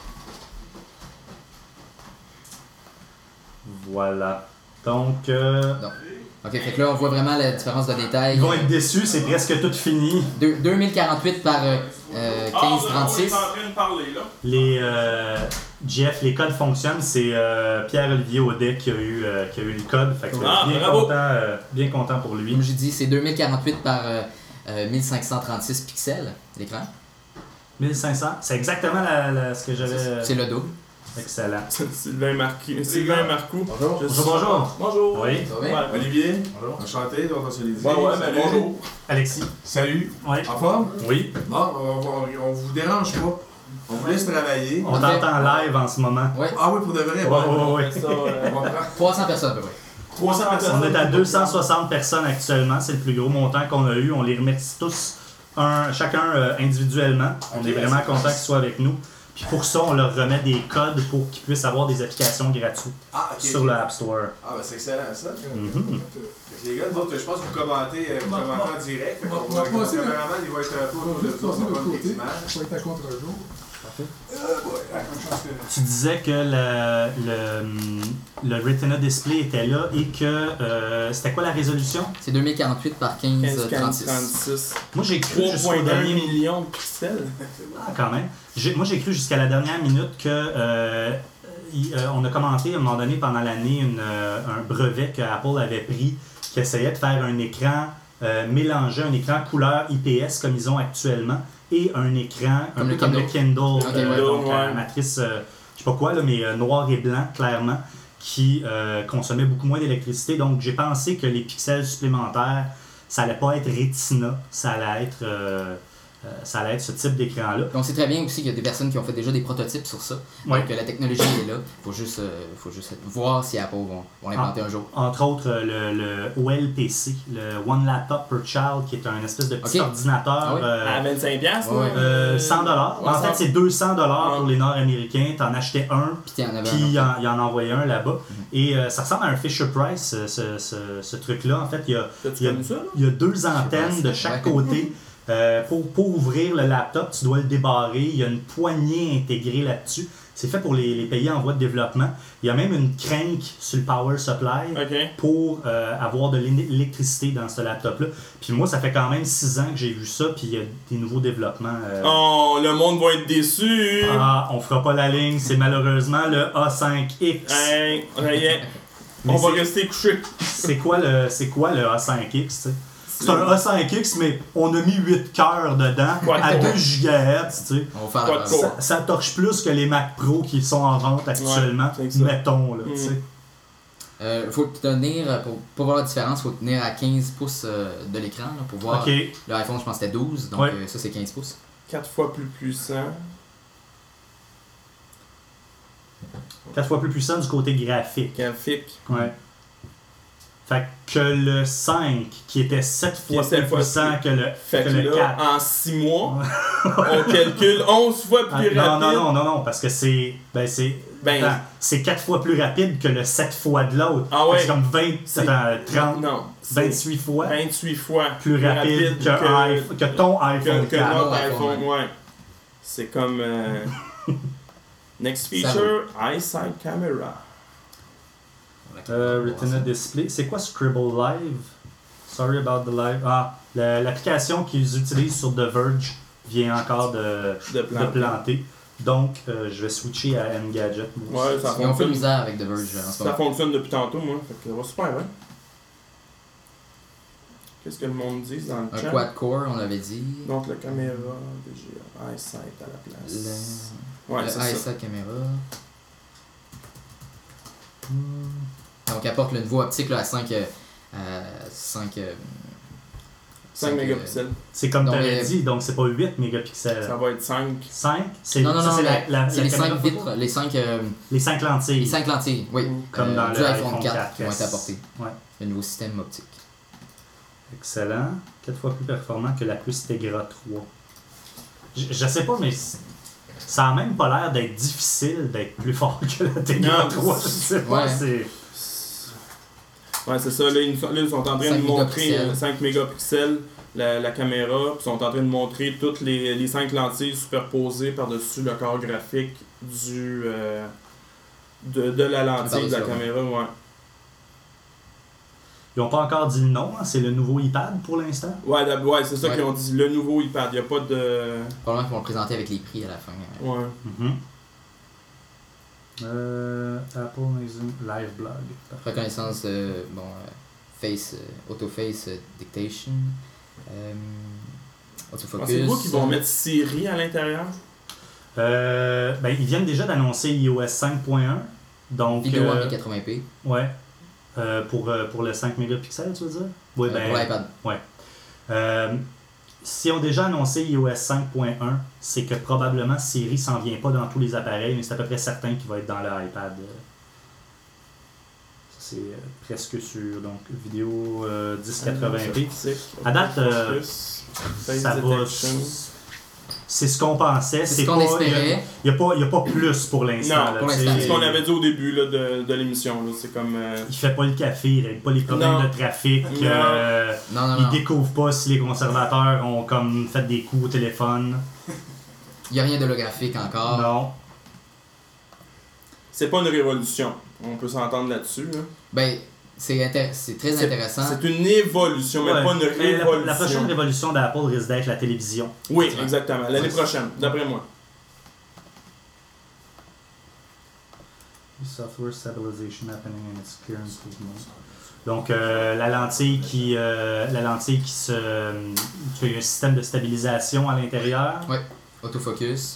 Voilà. Donc... Ok, fait que là, on voit vraiment la différence de détail. Ils vont être déçus, c'est presque tout fini. 2048 par 1536. On est en train de parler, là. Jeff, les codes fonctionnent. C'est Pierre-Olivier Audet qui a eu le code. Fait que bien content pour lui. Comme j'ai dit, c'est 2048 par 1536 pixels, l'écran. 1500, c'est exactement ce que j'avais... C'est le double. Excellent. Sylvain Marcoux. Bonjour. Bonjour. Oui. Ouais. Olivier. Bonjour. Enchanté de se les dire. Bonjour. Alexis. Salut. Oui. En forme? Oui. Bon, on vous dérange pas. On vous laisse travailler. On t'entend live en ce moment. Ouais. Ah oui, pour de vrai? Ouais. On prend 300 personnes à peu près. 300 personnes. On est à 260 personnes actuellement. C'est le plus gros montant qu'on a eu. On les remercie tous chacun individuellement. On est vraiment content qu'ils soient avec nous. Puis pour ça, on leur remet des codes pour qu'ils puissent avoir des applications gratuites sur le App Store. Ah, ben c'est excellent ça. Mm-hmm. Les gars, d'autres, je pense que vous commentez en direct. Le caméraman, il va être un peu autour de vous, on va prendre des images. Ça va être à contre-jour. Tu disais que le Retina Display était là et que c'était quoi la résolution? C'est 2048 par 1536. 36. Moi j'ai cru jusqu'au 3,1 dernier millions de pixels. Ah, quand même. Moi j'ai cru jusqu'à la dernière minute que on a commenté à un moment donné pendant l'année un brevet que Apple avait pris qui essayait de faire un écran mélanger un écran couleur IPS comme ils ont actuellement et un écran un peu comme le Kindle, donc matrice, je sais pas quoi, là, mais noir et blanc, clairement, qui consommait beaucoup moins d'électricité. Donc j'ai pensé que les pixels supplémentaires, ça allait pas être Retina, ça allait être ce type d'écran-là. Donc c'est très bien aussi qu'il y a des personnes qui ont fait déjà des prototypes sur ça. Ouais. Donc la technologie est là. Il faut juste voir si Apple vont l'implanter un jour. Entre autres, le OLPC, le One Laptop Per Child, qui est un espèce de petit ordinateur. À 25$, $100. En fait, c'est $200 pour les Nord-Américains. T'en achetais un, puis il en envoyait un là-bas. Et ça ressemble à un Fisher-Price, ce truc-là. En fait, il y a 2 antennes de chaque côté. Pour ouvrir le laptop, tu dois le débarrer. Il y a une poignée intégrée là-dessus. C'est fait pour les pays en voie de développement. Il y a même une crank sur le power supply pour avoir de l'électricité dans ce laptop-là. Puis moi, ça fait quand même 6 ans que j'ai vu ça, puis il y a des nouveaux développements. Oh, le monde va être déçu! Ah, on fera pas la ligne. C'est malheureusement le A5X. On va rester couché. C'est quoi le A5X, tu sais? C'est un A5X, mais on a mis 8 cœurs dedans à 2 GHz, tu sais. Ça torche plus que les Mac Pro qui sont en vente actuellement, mettons, là, tu sais. Faut tenir, pour voir la différence, il faut tenir à 15 pouces de l'écran, là, pour voir. L'iPhone, je pense que c'était 12, donc ça c'est 15 pouces. 4 fois plus puissant. 4 fois plus puissant du côté graphique. Ouais. Fait que le 5, qui était 7 fois plus puissant que le 4. En 6 mois, on calcule 11 fois plus rapide. Non, parce que c'est 4 fois plus rapide que le 7 fois de l'autre. Ah ouais. C'est comme 28 fois. 28 fois plus rapide que ton iPhone 4. Que notre iPhone, ouais. C'est comme... Next feature, EyeSight Camera. Retina Display. C'est quoi Scribble Live? Sorry about the live. Ah, l'application qu'ils utilisent sur The Verge vient encore de planter. Donc, je vais switcher à Engadget. Ouais, ça fonctionne. Ils ont fait misère avec The Verge en ce moment. Ça fonctionne depuis tantôt, moi. Fait que ça va super bien. Qu'est-ce que le monde dit dans le chat? Un quad-core, on l'avait dit. Donc, la caméra, EyeSight à la place. Le EyeSight caméra. Donc, apporte le niveau optique là, à 5 mégapixels. C'est comme tu avais dit, donc c'est pas 8 mégapixels. Ça va être 5. 5? Non, c'est les 5 vitres, les 5 lentilles. Les 5 lentilles, oui. Comme dans le iPhone 4 qui vont être apportées. Ouais. Le nouveau système optique. Excellent. 4 fois plus performant que la plus Tegra 3. Je sais pas, mais ça a même pas l'air d'être difficile d'être plus fort que la Tegra 3. Je sais pas, c'est... Ouais, c'est ça. Là, ils sont en train de montrer 5 mégapixels la caméra, puis ils sont en train de montrer toutes les 5 lentilles superposées par-dessus le corps graphique de la lentille de la caméra. Ouais. Ils n'ont pas encore dit le nom, hein? C'est le nouveau iPad pour l'instant? Ouais, c'est ça qu'ils ont dit, le nouveau iPad. Il n'y a pas de... Probablement qu'ils vont le présenter avec les prix à la fin. Ouais. Apple Magazine Live Blog. Reconnaissance, face, autoface dictation, autofocus. Pensez-vous qu'ils vont mettre Siri à l'intérieur? Ils viennent déjà d'annoncer iOS 5.1. Donc, vidéo en 1080p. Ouais. Pour le 5 mégapixels, tu veux dire? Oui, pour l'iPad. Ouais. Si on a déjà annoncé iOS 5.1, c'est que probablement Siri s'en vient pas dans tous les appareils, mais c'est à peu près certain qu'il va être dans l'iPad. C'est presque sûr. Donc, vidéo 1080p. À date, ça va c'est ce qu'on pensait. C'est ce qu'on espérait. Il n'y a pas plus pour l'instant. Non, là, pour l'instant. c'est ce qu'on avait dit au début là, de l'émission. Là. C'est comme. Il fait pas le café, il règle pas les problèmes de trafic. Non. Il découvre pas si les conservateurs ont comme fait des coups au téléphone. Il n'y a rien d'holographique encore. Non. C'est pas une révolution. On peut s'entendre là-dessus. Là. Ben, c'est très intéressant. C'est une évolution, mais pas une révolution. La prochaine révolution d'Apple risque d'être la télévision. Oui, exactement. L'année prochaine, d'après moi. Software stabilization happening and its clear improvement. Donc, la lentille qui se... Tu as un système de stabilisation à l'intérieur. Oui, autofocus.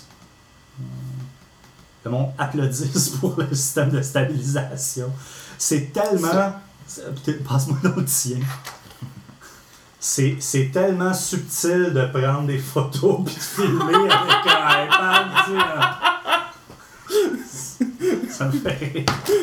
Le monde applaudisse pour le système de stabilisation. C'est tellement... Passe-moi l'autre tien. C'est tellement subtil de prendre des photos puis de filmer avec un iPad, tu sais. Ça me fait rire.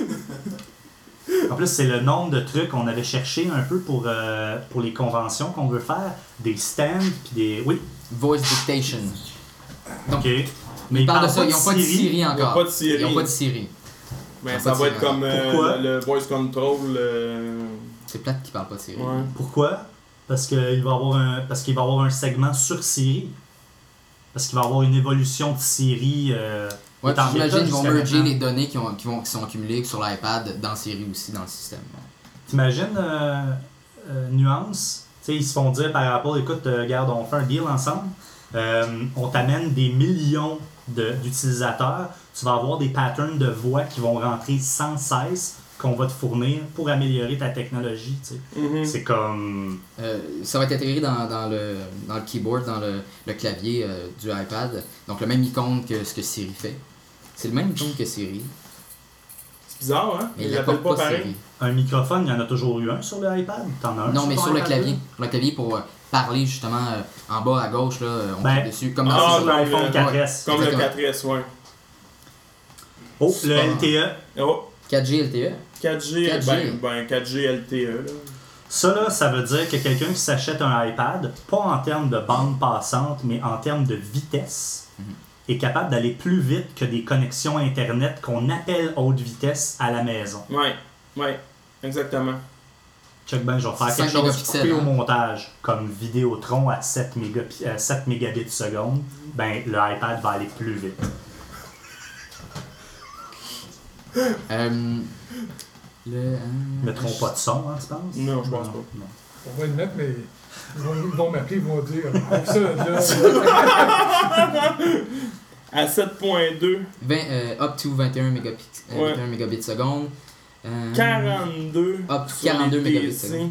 En plus, c'est le nombre de trucs qu'on avait cherché un peu pour les conventions qu'on veut faire. Des stands puis des... Oui. Voice dictation. Donc, OK. Mais ils parlent de ça. Ils n'ont pas de Siri encore. Ils n'ont pas de Siri. Ils n'ont pas de Siri. Mais ça va être comme le voice control. C'est plate qu'ils parlent pas de Siri. Ouais. Pourquoi? Parce qu'il va y avoir un segment sur Siri. Parce qu'il va y avoir une évolution de Siri. Ouais, j'imagine qu'ils vont merger les données qui sont accumulées sur l'iPad dans Siri aussi, dans le système. T'imagines nuance? T'sais, ils se font dire par Apple, écoute, regarde, on fait un deal ensemble. On t'amène des millions d'utilisateurs. Tu vas avoir des patterns de voix qui vont rentrer sans cesse, qu'on va te fournir pour améliorer ta technologie. Mm-hmm. C'est comme... ça va être intégré dans le keyboard, dans le clavier du iPad. Donc le même icône que ce que Siri fait. C'est le même icône que Siri. C'est bizarre, hein? Mais il n'apporte pas pareil. Siri. Un microphone, il y en a toujours eu un sur le iPad? T'en as un? Non, mais sur le clavier. Le clavier pour parler justement en bas à gauche, là, on clique dessus. Comme dans l'iPhone 4S. Comme le 4S, ouais. Oh, le LTE. Oh. 4G LTE. 4G. Ben 4G LTE. Là. Ça, là, ça veut dire que quelqu'un qui s'achète un iPad, pas en termes de bande passante, mais en termes de vitesse, est capable d'aller plus vite que des connexions Internet qu'on appelle haute vitesse à la maison. Ouais, exactement. Check ben, je vais faire quelque chose coupé au montage, comme Vidéotron à 7 mégabits seconde. Ben, le iPad va aller plus vite. Ils mettront pas de son, hein, tu penses? Non, je pense pas. Non. On va le mettre, mais ils vont m'appeler, ils vont dire ça, là. À 7.2. Up to 21 mégabits seconde. 42. Up to 42 mégabits seconde.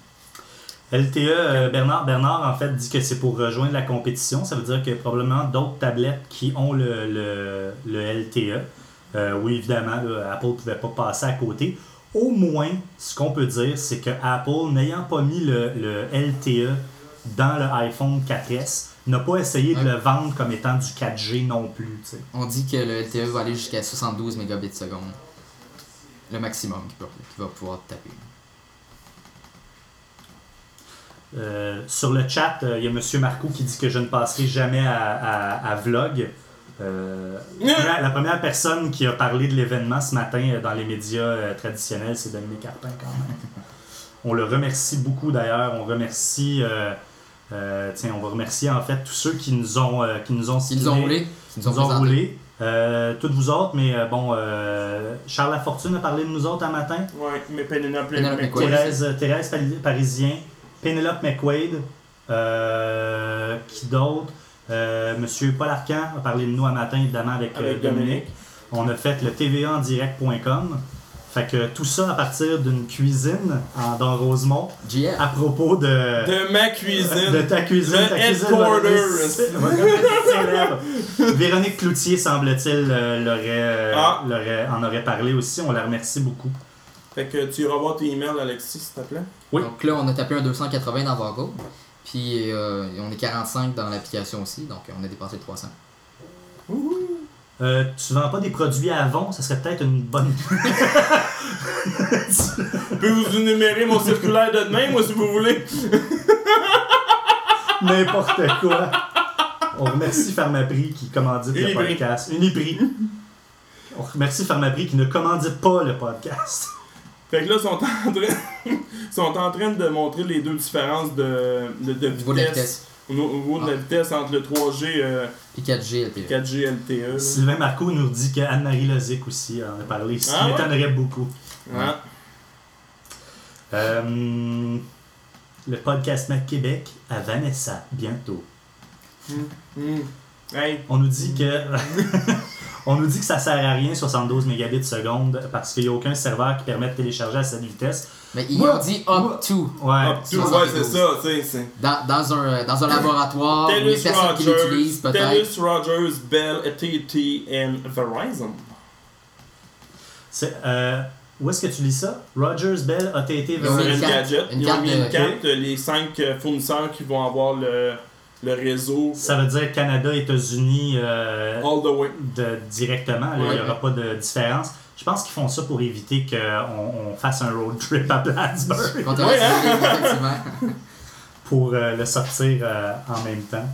LTE, Bernard en fait dit que c'est pour rejoindre la compétition. Ça veut dire qu'il y a probablement d'autres tablettes qui ont le LTE. Oui, évidemment, là, Apple ne pouvait pas passer à côté. Au moins, ce qu'on peut dire, c'est que Apple, n'ayant pas mis le LTE dans le iPhone 4S, n'a pas essayé de le vendre comme étant du 4G non plus. T'sais. On dit que le LTE va aller jusqu'à 72 mégabits seconde. Le maximum qu'il va pouvoir taper. Sur le chat, il y a M. Marco qui dit que je ne passerai jamais à Vlog. La première personne qui a parlé de l'événement ce matin dans les médias traditionnels, c'est Dominique Carpin quand même. On le remercie beaucoup d'ailleurs. On remercie, on va remercier en fait tous ceux qui nous ont roulé. Toutes vous autres, mais Charles Lafortune a parlé de nous autres un matin. Oui, mais Penelope Thérèse Parisien, Penelope McQuaid, qui d'autre? Monsieur Paul Arcan a parlé de nous un matin, évidemment, avec Dominique. On a fait le tvandirect.com. Fait que tout ça à partir d'une cuisine dans Rosemont. À propos de ma cuisine. De ta cuisine. Le headquarters. Célèbre. Véronique Cloutier, semble-t-il, en aurait parlé aussi. On la remercie beaucoup. Fait que tu iras voir tes emails, Alexis, s'il te plaît. Oui. Donc là, on a tapé un 280 dans Vago. Puis on est 45 dans l'application aussi, donc on a dépassé le 300. Tu vends pas des produits à Avon, ça serait peut-être une bonne... Je peux vous énumérer mon circulaire de demain, moi, si vous voulez. N'importe quoi. On remercie Pharmaprix qui commandite le podcast. Uniprix. On remercie Pharmaprix qui ne commandite pas le podcast. Fait que là, ils sont en train de montrer les deux différences de vitesse. Au niveau de la vitesse entre le 3G et 4G LTE. 4G LTE. Sylvain Marcoux nous dit que Anne-Marie Lozic aussi en a parlé, ce qui m'étonnerait beaucoup. Ah. Le podcast Mac Québec à Vanessa, bientôt. Hey. On nous dit que on nous dit que ça sert à rien 72 mégabits seconde parce qu'il n'y a aucun serveur qui permet de télécharger à cette vitesse. Mais ils ont dit up to. Ouais, c'est ça, c'est. Dans un laboratoire, les personnes qui l'utilisent peut-être. TELUS, Rogers, Bell, AT&T et Verizon. Où est-ce que tu lis ça? Rogers, Bell, AT&T, Verizon. Ils ont mis une carte, les 5 fournisseurs qui vont avoir le réseau. Ça veut dire Canada, États-Unis, all the way. Directement. Il n'y aura pas de différence. Je pense qu'ils font ça pour éviter qu'on fasse un road trip à Plattsburgh. Pour le sortir en même temps.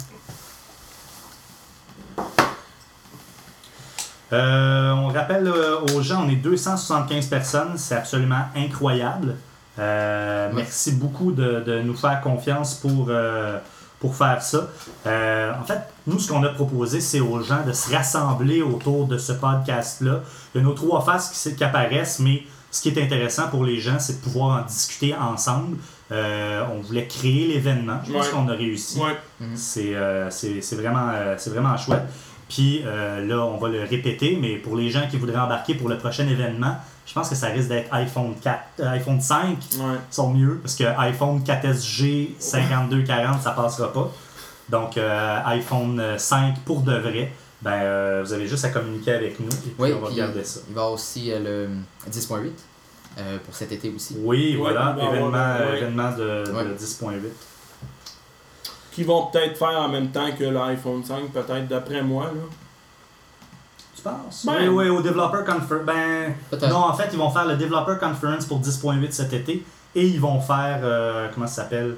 On rappelle aux gens, on est 275 personnes. C'est absolument incroyable. Merci beaucoup de nous faire confiance pour faire ça. En fait, nous, ce qu'on a proposé, c'est aux gens de se rassembler autour de ce podcast-là. Il y a nos 3 faces qui apparaissent, mais ce qui est intéressant pour les gens, c'est de pouvoir en discuter ensemble. On voulait créer l'événement. Je pense qu'on a réussi. Ouais. C'est vraiment chouette. Puis là, on va le répéter, mais pour les gens qui voudraient embarquer pour le prochain événement, je pense que ça risque d'être iPhone 5 sont mieux, parce que iPhone 4SG 5240, ça passera pas. Donc iPhone 5 pour de vrai, vous avez juste à communiquer avec nous et puis on va regarder ça. Il va y avoir aussi le 10.8 pour cet été aussi. Oui, voilà, événement de 10.8. Qui vont peut-être faire en même temps que l'iPhone 5, peut-être d'après moi. Là. Tu penses? Oui, au Developer Conference. Non, en fait, ils vont faire le Developer Conference pour 10.8 cet été et ils vont faire. Comment ça s'appelle?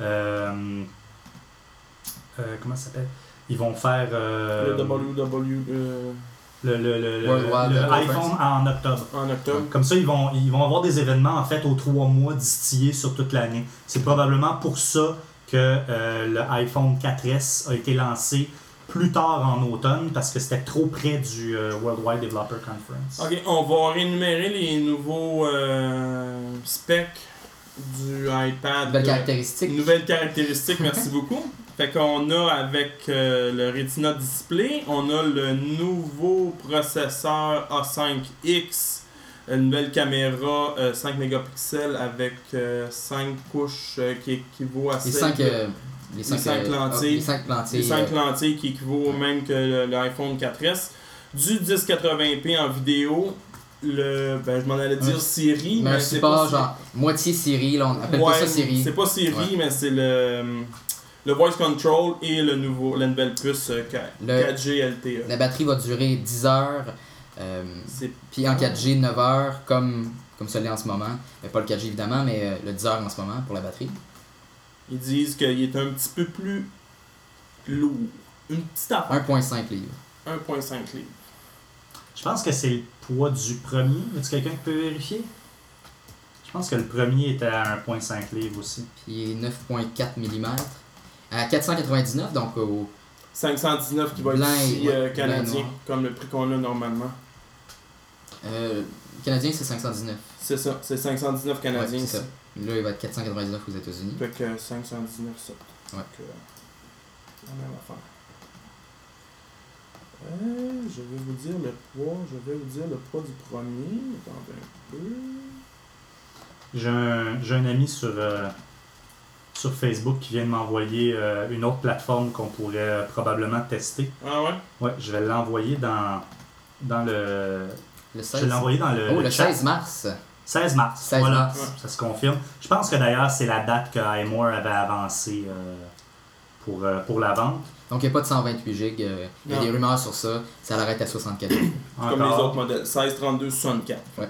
Ils vont faire. Le iPhone en octobre. Comme ça, ils vont avoir des événements en fait aux 3 mois distillés sur toute l'année. C'est probablement pour ça que le iPhone 4S a été lancé plus tard en automne parce que c'était trop près du Worldwide Developer Conference. Ok, on va réénumérer les nouveaux specs du iPad. Nouvelles caractéristiques, merci beaucoup. Fait qu'on a avec le Retina Display, on a le nouveau processeur A5X, une nouvelle caméra 5 mégapixels avec 5 couches qui équivaut à celle les 5 lentilles. Les 5 lentilles qui équivaut au même que l'iPhone 4S. Du 1080p en vidéo. Je m'en allais dire Siri. Mais c'est pas genre moitié Siri, là, on appelle pas ça Siri. C'est pas Siri, mais c'est le voice control et la nouvelle puce 4G LTE. La batterie va durer 10 heures. Puis en 4G 9 heures comme ça l'est en ce moment. Mais pas le 4G évidemment, mais le 10 heures en ce moment pour la batterie. Ils disent qu'il est un petit peu plus lourd. Une petite affaire. 1.5 livres. 1.5 livres. Je pense que c'est le poids du premier. Est-ce quelqu'un qui peut vérifier? Je pense que le premier était à 1.5 livres aussi. Puis 9.4 mm. À 499, donc au 519 qui va être ici canadien, comme le prix qu'on a normalement. Canadien, c'est 519. C'est ça, c'est 519 canadien. Ouais, c'est ça. Là, il va être 499 aux États-Unis. Fait que 519, ça. Ouais. Donc, la même affaire. Je vais vous dire le poids. Du premier. Attendez un peu. J'ai un ami sur Facebook qui vient de m'envoyer une autre plateforme qu'on pourrait probablement tester. Ah ouais? Ouais, je vais l'envoyer dans le 16. Je vais l'envoyer dans le le chat. 16 mars. 16 mars. 16 voilà, mars. Ça se confirme. Je pense que d'ailleurs, c'est la date que iMore avait avancée pour la vente. Donc, il n'y a pas de 128 GB. Il y a des rumeurs sur ça. Ça l'arrête à 64 GB. Comme les autres modèles. 16, 32, 64. Ouais.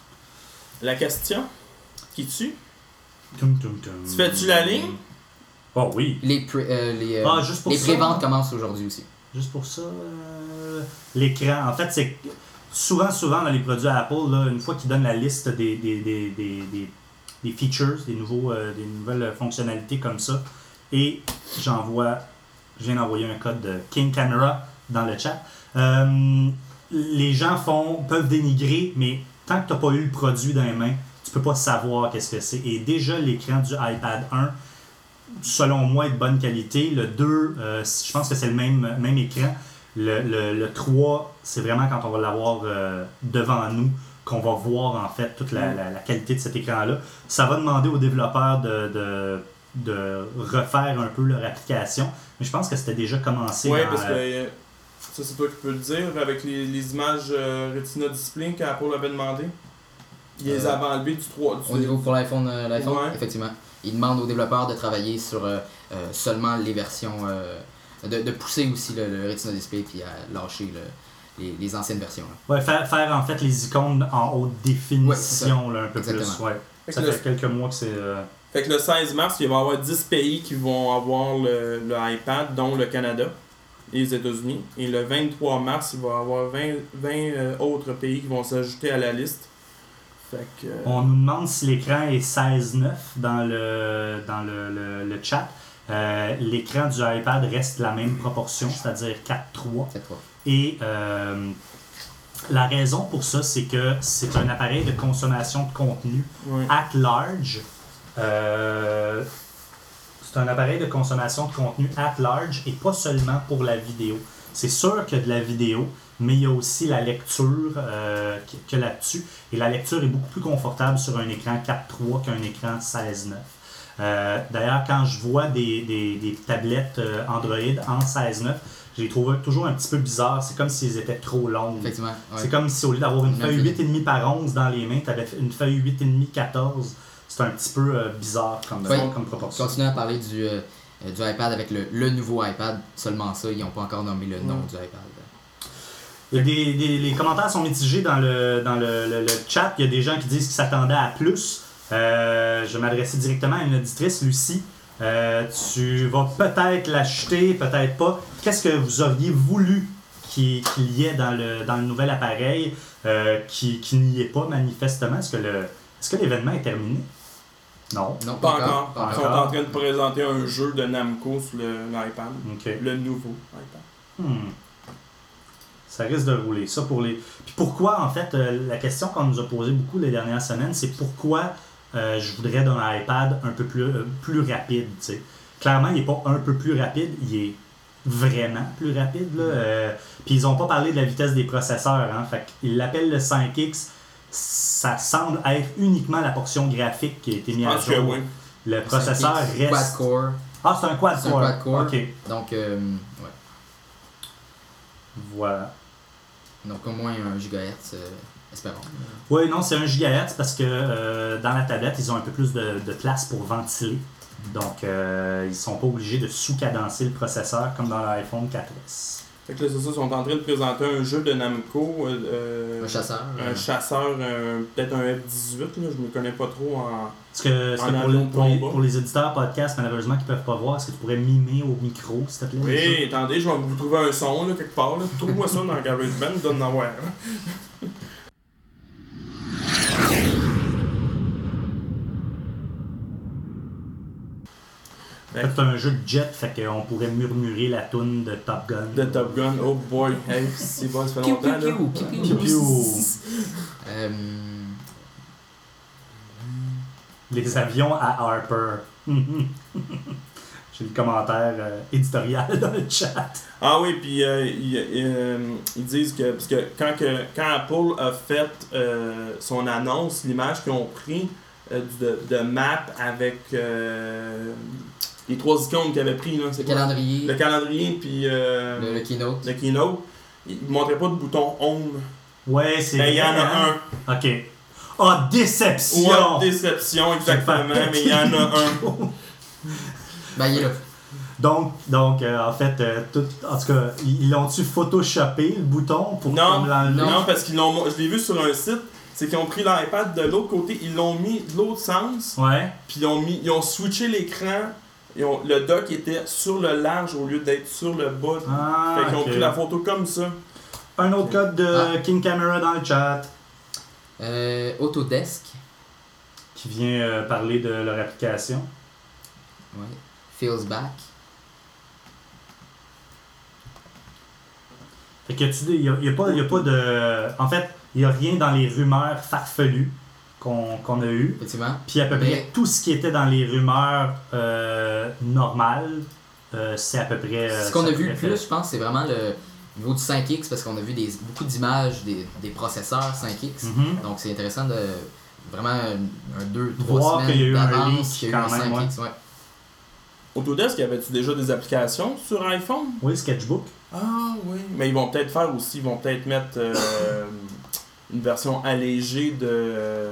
La question qui tue? Tum, tum, tum. Tu fais-tu la ligne? Oh oui. Les préventes commencent aujourd'hui aussi. Juste pour ça, l'écran. En fait, c'est souvent dans les produits Apple, là, une fois qu'ils donnent la liste des features, des nouvelles fonctionnalités comme ça, et je viens d'envoyer un code de King Camera dans le chat. Les gens peuvent dénigrer, mais tant que tu n'as pas eu le produit dans les mains, tu peux pas savoir qu'est-ce que c'est. Et déjà, l'écran du iPad 1, selon moi, est de bonne qualité. Le 2, je pense que c'est le même écran. Le 3, c'est vraiment quand on va l'avoir devant nous qu'on va voir en fait toute la qualité de cet écran-là. Ça va demander aux développeurs de refaire un peu leur application, mais je pense que c'était déjà commencé. Oui, parce que ça c'est toi qui peux le dire, avec les images Retina Display qu'Apple avait demandé. Ils les avaient enlevés du 3. Au niveau pour l'iPhone, ouais. Effectivement. Ils demandent aux développeurs de travailler sur seulement les versions, de pousser aussi le Retina Display puis à lâcher les anciennes versions. Là. Ouais, faire en fait les icônes en haute définition là, un peu Exactement. plus. Ouais. Ça fait quelques mois que c'est... Fait que le 16 mars, il va y avoir 10 pays qui vont avoir le iPad, dont le Canada et les États-Unis. Et le 23 mars, il va y avoir 20 autres pays qui vont s'ajouter à la liste. Fait que... On nous demande si l'écran est 16:9 dans le chat. L'écran du iPad reste la même proportion, c'est-à-dire 4:3. Et la raison pour ça, c'est que c'est un appareil de consommation de contenu at large. C'est un appareil de consommation de contenu at large et pas seulement pour la vidéo. C'est sûr qu'il y a de la vidéo, mais il y a aussi la lecture qu'il y a là-dessus. Et la lecture est beaucoup plus confortable sur un écran 4:3 qu'un écran 16:9. D'ailleurs, quand je vois des tablettes Android en 16:9, je les trouve toujours un petit peu bizarres. C'est comme s'ils étaient trop longues. Effectivement. Ouais. C'est comme si au lieu d'avoir une feuille 8,5 par 11 dans les mains, tu avais une feuille 8,5 14. C'est un petit peu bizarre comme proportion. Continuez à parler du iPad avec le nouveau iPad. Seulement ça, ils n'ont pas encore nommé le nom du iPad. Il y a les commentaires sont mitigés dans le chat. Il y a des gens qui disent qu'ils s'attendaient à plus. Je vais m'adresser directement à une auditrice, Lucie. Tu vas peut-être l'acheter, peut-être pas. Qu'est-ce que vous auriez voulu qu'il y ait dans le nouvel appareil qui n'y est pas manifestement? Est-ce que l'événement est terminé? Non. Non, pas encore. Ils sont en train de présenter un jeu de Namco sur l'iPad. Okay. Le nouveau iPad. Ça risque de rouler. Ça pour les. Puis pourquoi, en fait, la question qu'on nous a posée beaucoup les dernières semaines, c'est pourquoi je voudrais d'un iPad un peu plus rapide. T'sais. Clairement, il n'est pas un peu plus rapide, il est vraiment plus rapide. Là. Puis ils n'ont pas parlé de la vitesse des processeurs. Hein, fait qu'ils l'appellent le 5X. Ça semble être uniquement la portion graphique qui a été mise à jour. Oui. Le processeur reste. Quad-core. Ah, c'est un quad-core. OK. Donc, ouais. Voilà. Donc, au moins 1 GHz, espérons. Oui, non, c'est 1 GHz parce que dans la tablette, ils ont un peu plus de place pour ventiler. Donc, ils ne sont pas obligés de sous-cadencer le processeur comme dans l'iPhone 4S. Fait que là, c'est ça, ils sont en train de présenter un jeu de Namco. Un chasseur. Un chasseur, peut-être un F-18, là, je me connais pas trop en. Est-ce que pour les éditeurs podcast, malheureusement, qui ne peuvent pas voir, est-ce que tu pourrais mimer au micro, s'il te plaît? Oui, attendez, je vais vous trouver un son là, quelque part. Trouve-moi ça dans GarageBand, donne en voir. C'est un jeu de jet, fait qu'on pourrait murmurer la toune de Top Gun. De Top Gun, oh boy, hey, c'est bon, ça fait longtemps là. Les avions à Harper. J'ai le commentaire éditorial dans le chat. Ah oui, puis ils disent que, parce que quand Apple a fait son annonce, l'image qu'ils ont pris de map avec les 3 icônes qu'ils avaient pris, là, c'est le calendrier. Le calendrier, puis le Keynote. Le Keynote, ils ne montraient pas de bouton Home. Ouais, c'est mais il y en a un. Ok. Ah, déception! Ouais, déception, exactement, mais il y en a un. Ben, il est là. Donc en fait, en tout cas, ils l'ont-tu photoshopé, le bouton, pour l'enlever? Non, parce qu'ils l'ont... Je l'ai vu sur un site, c'est qu'ils ont pris l'iPad de l'autre côté, ils l'ont mis de l'autre sens, ouais. Puis ils ont switché l'écran le dock était sur le large au lieu d'être sur le bas. Fait qu'ils ont pris la photo comme ça. Un autre code de King Camera dans le chat. Autodesk. Qui vient parler de leur application. Ouais. Feels back. Fait que il y a pas de... En fait, il n'y a rien dans les rumeurs farfelues qu'on a eues. Effectivement. Puis à peu près tout ce qui était dans les rumeurs normales, c'est à peu près... ce qu'on a vu le plus, je pense, c'est vraiment le niveau du 5X, parce qu'on a vu beaucoup d'images des processeurs 5X. Donc c'est intéressant de vraiment un 2-3 semaines d'avance qu'il y a eu un 5X. Ouais. Autodesk, y avait-tu déjà des applications sur iPhone? Oui, Sketchbook. Ah oui. Mais ils vont peut-être faire aussi, ils vont peut-être mettre une version allégée de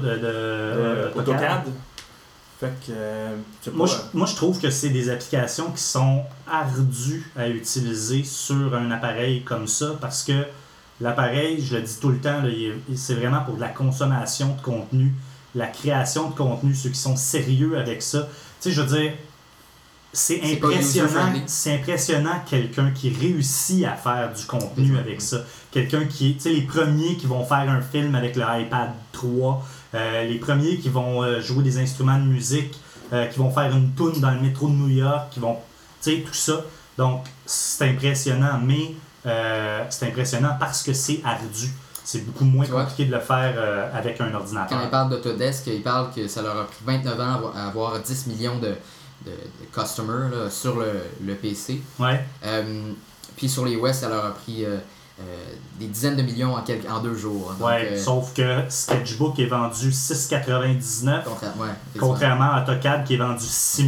AutoCAD. Fait que, moi, je trouve que c'est des applications qui sont ardues à utiliser sur un appareil comme ça, parce que l'appareil, je le dis tout le temps, là, c'est vraiment pour de la consommation de contenu, la création de contenu, ceux qui sont sérieux avec ça. Tu sais, je veux dire, c'est impressionnant quelqu'un qui réussit à faire du contenu avec ça. Quelqu'un qui, tu sais, les premiers qui vont faire un film avec le iPad 3, les premiers qui vont jouer des instruments de musique, qui vont faire une toune dans le métro de New York, qui vont, tu sais, tout ça. Donc, c'est impressionnant, mais c'est impressionnant parce que c'est ardu. C'est beaucoup moins compliqué de le faire avec un ordinateur. Quand ils parlent d'Autodesk, ils parlent que ça leur a pris 29 ans à avoir 10 millions de customers là, sur le PC. Ouais. Puis sur les web, ça leur a pris des dizaines de millions en 2 jours. Donc, sauf que Sketchbook est vendu 6,99$. Contrairement à AutoCAD qui est vendu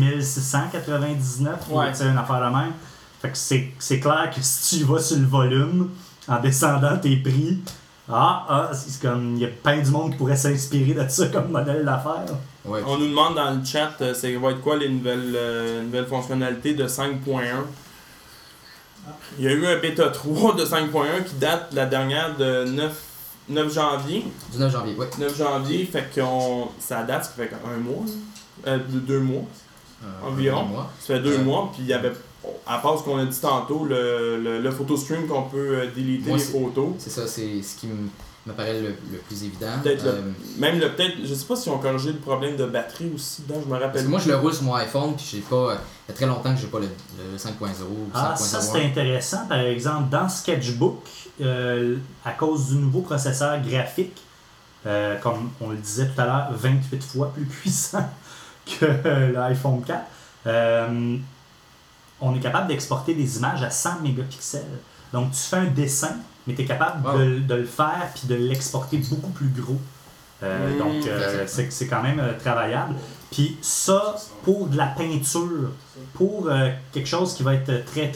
6,699$. C'est une affaire de même. Fait que c'est clair que si tu vas sur le volume, en descendant tes prix, c'est comme il y a plein du monde qui pourrait s'inspirer de ça comme modèle d'affaires. Ouais. On nous demande dans le chat, va être quoi les nouvelles fonctionnalités de 5.1. Il y a eu un bêta 3 de 5.1 qui date la dernière de 9 janvier. Du 9 janvier, oui. 9 janvier, fait que ça date, ça fait un mois, 2 mois environ. 2 mois. Ça fait 2 mois, puis il y avait, à part ce qu'on a dit tantôt, le photo stream qu'on peut déliter les photos. C'est ça, c'est ce qui m'apparaît le plus évident. Peut-être je sais pas si on a corrigé le problème de batterie aussi dedans, je me rappelle. Parce que moi je le roule sur mon iPhone, puis j'ai pas. Il y a très longtemps que j'ai pas le 5.0 ou 5.0. Ça c'est intéressant, par exemple, dans Sketchbook, à cause du nouveau processeur graphique, comme on le disait tout à l'heure, 28 fois plus puissant que l'iPhone 4, on est capable d'exporter des images à 100 mégapixels. Donc tu fais un dessin, mais tu es capable de le faire puis de l'exporter beaucoup plus gros. Donc c'est quand même travaillable. Puis ça, pour de la peinture, pour quelque chose qui va être très,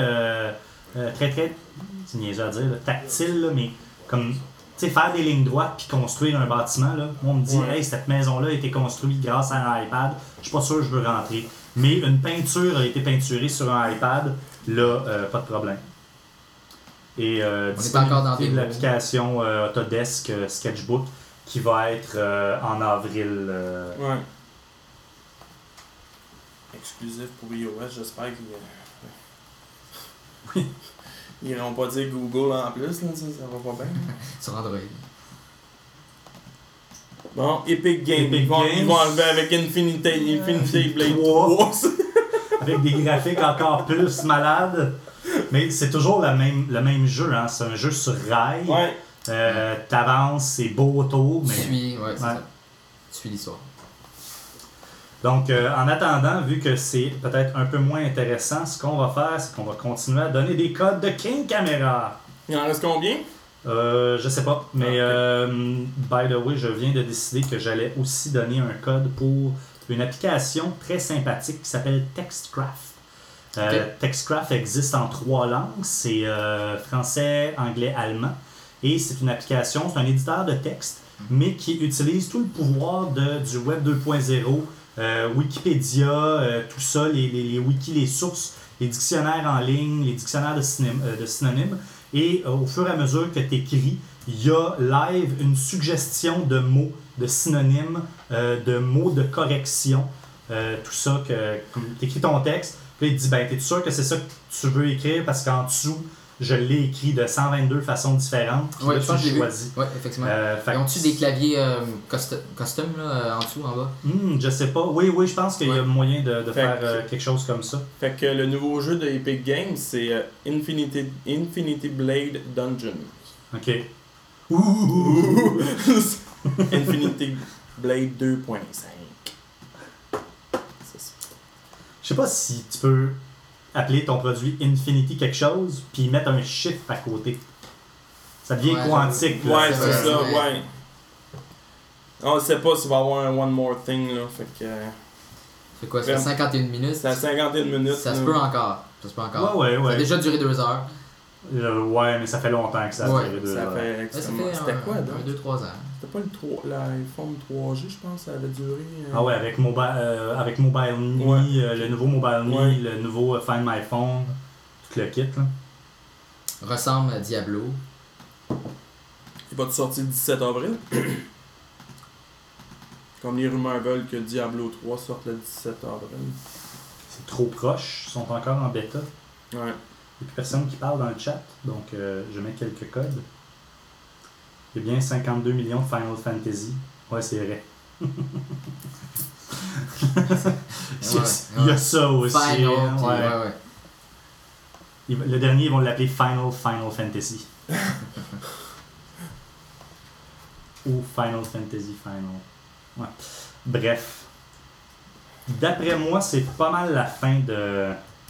c'est niaiseux à dire, là, tactile, là, mais comme, tu sais, faire des lignes droites puis construire un bâtiment, là, on me dit, hey, cette maison-là a été construite grâce à un iPad, je suis pas sûr que je veux rentrer. Mais une peinture a été peinturée sur un iPad, là, pas de problème. Et disponibilité de l'application Autodesk Sketchbook qui va être en avril. Exclusif pour iOS, j'espère qu'ils n'iront pas dire Google en plus, là, ça va pas bien. Sur Android. Bon, Epic Games, ils vont arriver avec Infinity Blade 3. Avec des graphiques encore plus malades. Mais c'est toujours le même jeu, hein. C'est un jeu sur rail. T'avances, c'est beau autour. Mais... Tu suis l'histoire. Donc, en attendant, vu que c'est peut-être un peu moins intéressant, ce qu'on va faire, c'est qu'on va continuer à donner des codes de King Camera. Il en reste combien? Je sais pas, mais by the way, je viens de décider que j'allais aussi donner un code pour une application très sympathique qui s'appelle Textcraft. Textcraft existe en 3 langues, c'est français, anglais, allemand, et c'est une application, c'est un éditeur de texte, mais qui utilise tout le pouvoir du Web 2.0, Wikipédia, tout ça, les wikis, les sources, les dictionnaires en ligne, les dictionnaires de synonymes. Et au fur et à mesure que tu écris, il y a live une suggestion de mots, de synonymes, de mots de correction tout ça, que t'écris ton texte, puis il te dit, ben, t'es sûr que c'est ça que tu veux écrire, parce qu'en dessous, je l'ai écrit de 122 façons différentes, puis là, tu le choisis. Oui, effectivement. Ils ont-tu des claviers custom là, en dessous, en bas? Je sais pas. Oui, je pense qu'il y a moyen de faire quelque chose comme ça. Fait que le nouveau jeu de Epic Games, c'est Infinity Blade Dungeon. OK. Infinity Blade 2.5. Je sais pas si tu peux appeler ton produit Infinity quelque chose, puis mettre un chiffre à côté. Ça devient quantique. Là. Ouais, c'est ça, ouais. On sait pas s'il va y avoir un One More Thing, là, fait que... C'est quoi, c'est 51 minutes? C'est à 51 minutes. Ça se peut encore. Ouais. Ça a déjà duré 2 heures. Ouais, mais ça fait longtemps que ça a duré 2 heures. C'était quoi, donc? 2-3 ans. C'était pas l'iPhone 3G, je pense, ça avait duré... Ah ouais, avec Mobile Me, le nouveau Mobile Me, le nouveau Find My Phone, tout le kit, là. Ressemble à Diablo. Il va sorti le 17 avril. Comme les rumeurs veulent que Diablo 3 sorte le 17 avril. C'est trop proche, ils sont encore en bêta. Ouais. Il n'y a plus personne qui parle dans le chat, donc je mets quelques codes. Il y a bien 52 millions de Final Fantasy. Ouais, c'est vrai. Il y a ça aussi. Final, Le dernier, ils vont l'appeler Final Fantasy. Ou Final Fantasy Final. Ouais. Bref. D'après moi, c'est pas mal la fin de...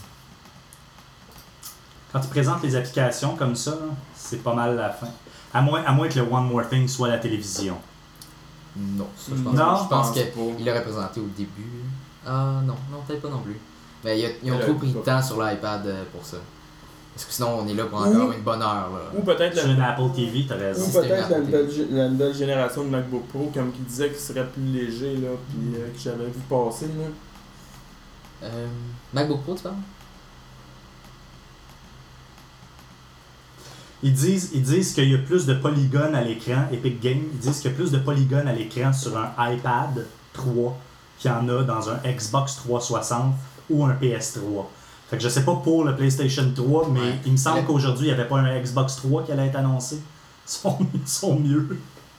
Quand tu présentes les applications comme ça, c'est pas mal la fin. À moins que le One More Thing soit la télévision. Non, ça, je pense qu'il l'aurait présenté au début. Ah non, peut-être pas non plus. Mais ils ont trop pris de temps sur l'iPad pour ça. Parce que sinon, on est là pour encore une bonne heure. Là. Ou peut-être sur une Apple TV, t'as raison. Ou peut-être la nouvelle génération de MacBook Pro, comme qui disait qu'il serait plus léger, là, puis que j'avais vu passer. Là. MacBook Pro, tu parles? Ils disent qu'il y a plus de polygones à l'écran, Epic Games, ils disent qu'il y a plus de polygones à l'écran sur un iPad 3 qu'il y en a dans un Xbox 360 ou un PS3. Fait que je sais pas pour le PlayStation 3, mais il me semble qu'aujourd'hui, il n'y avait pas un Xbox 3 qui allait être annoncé. Ils sont mieux.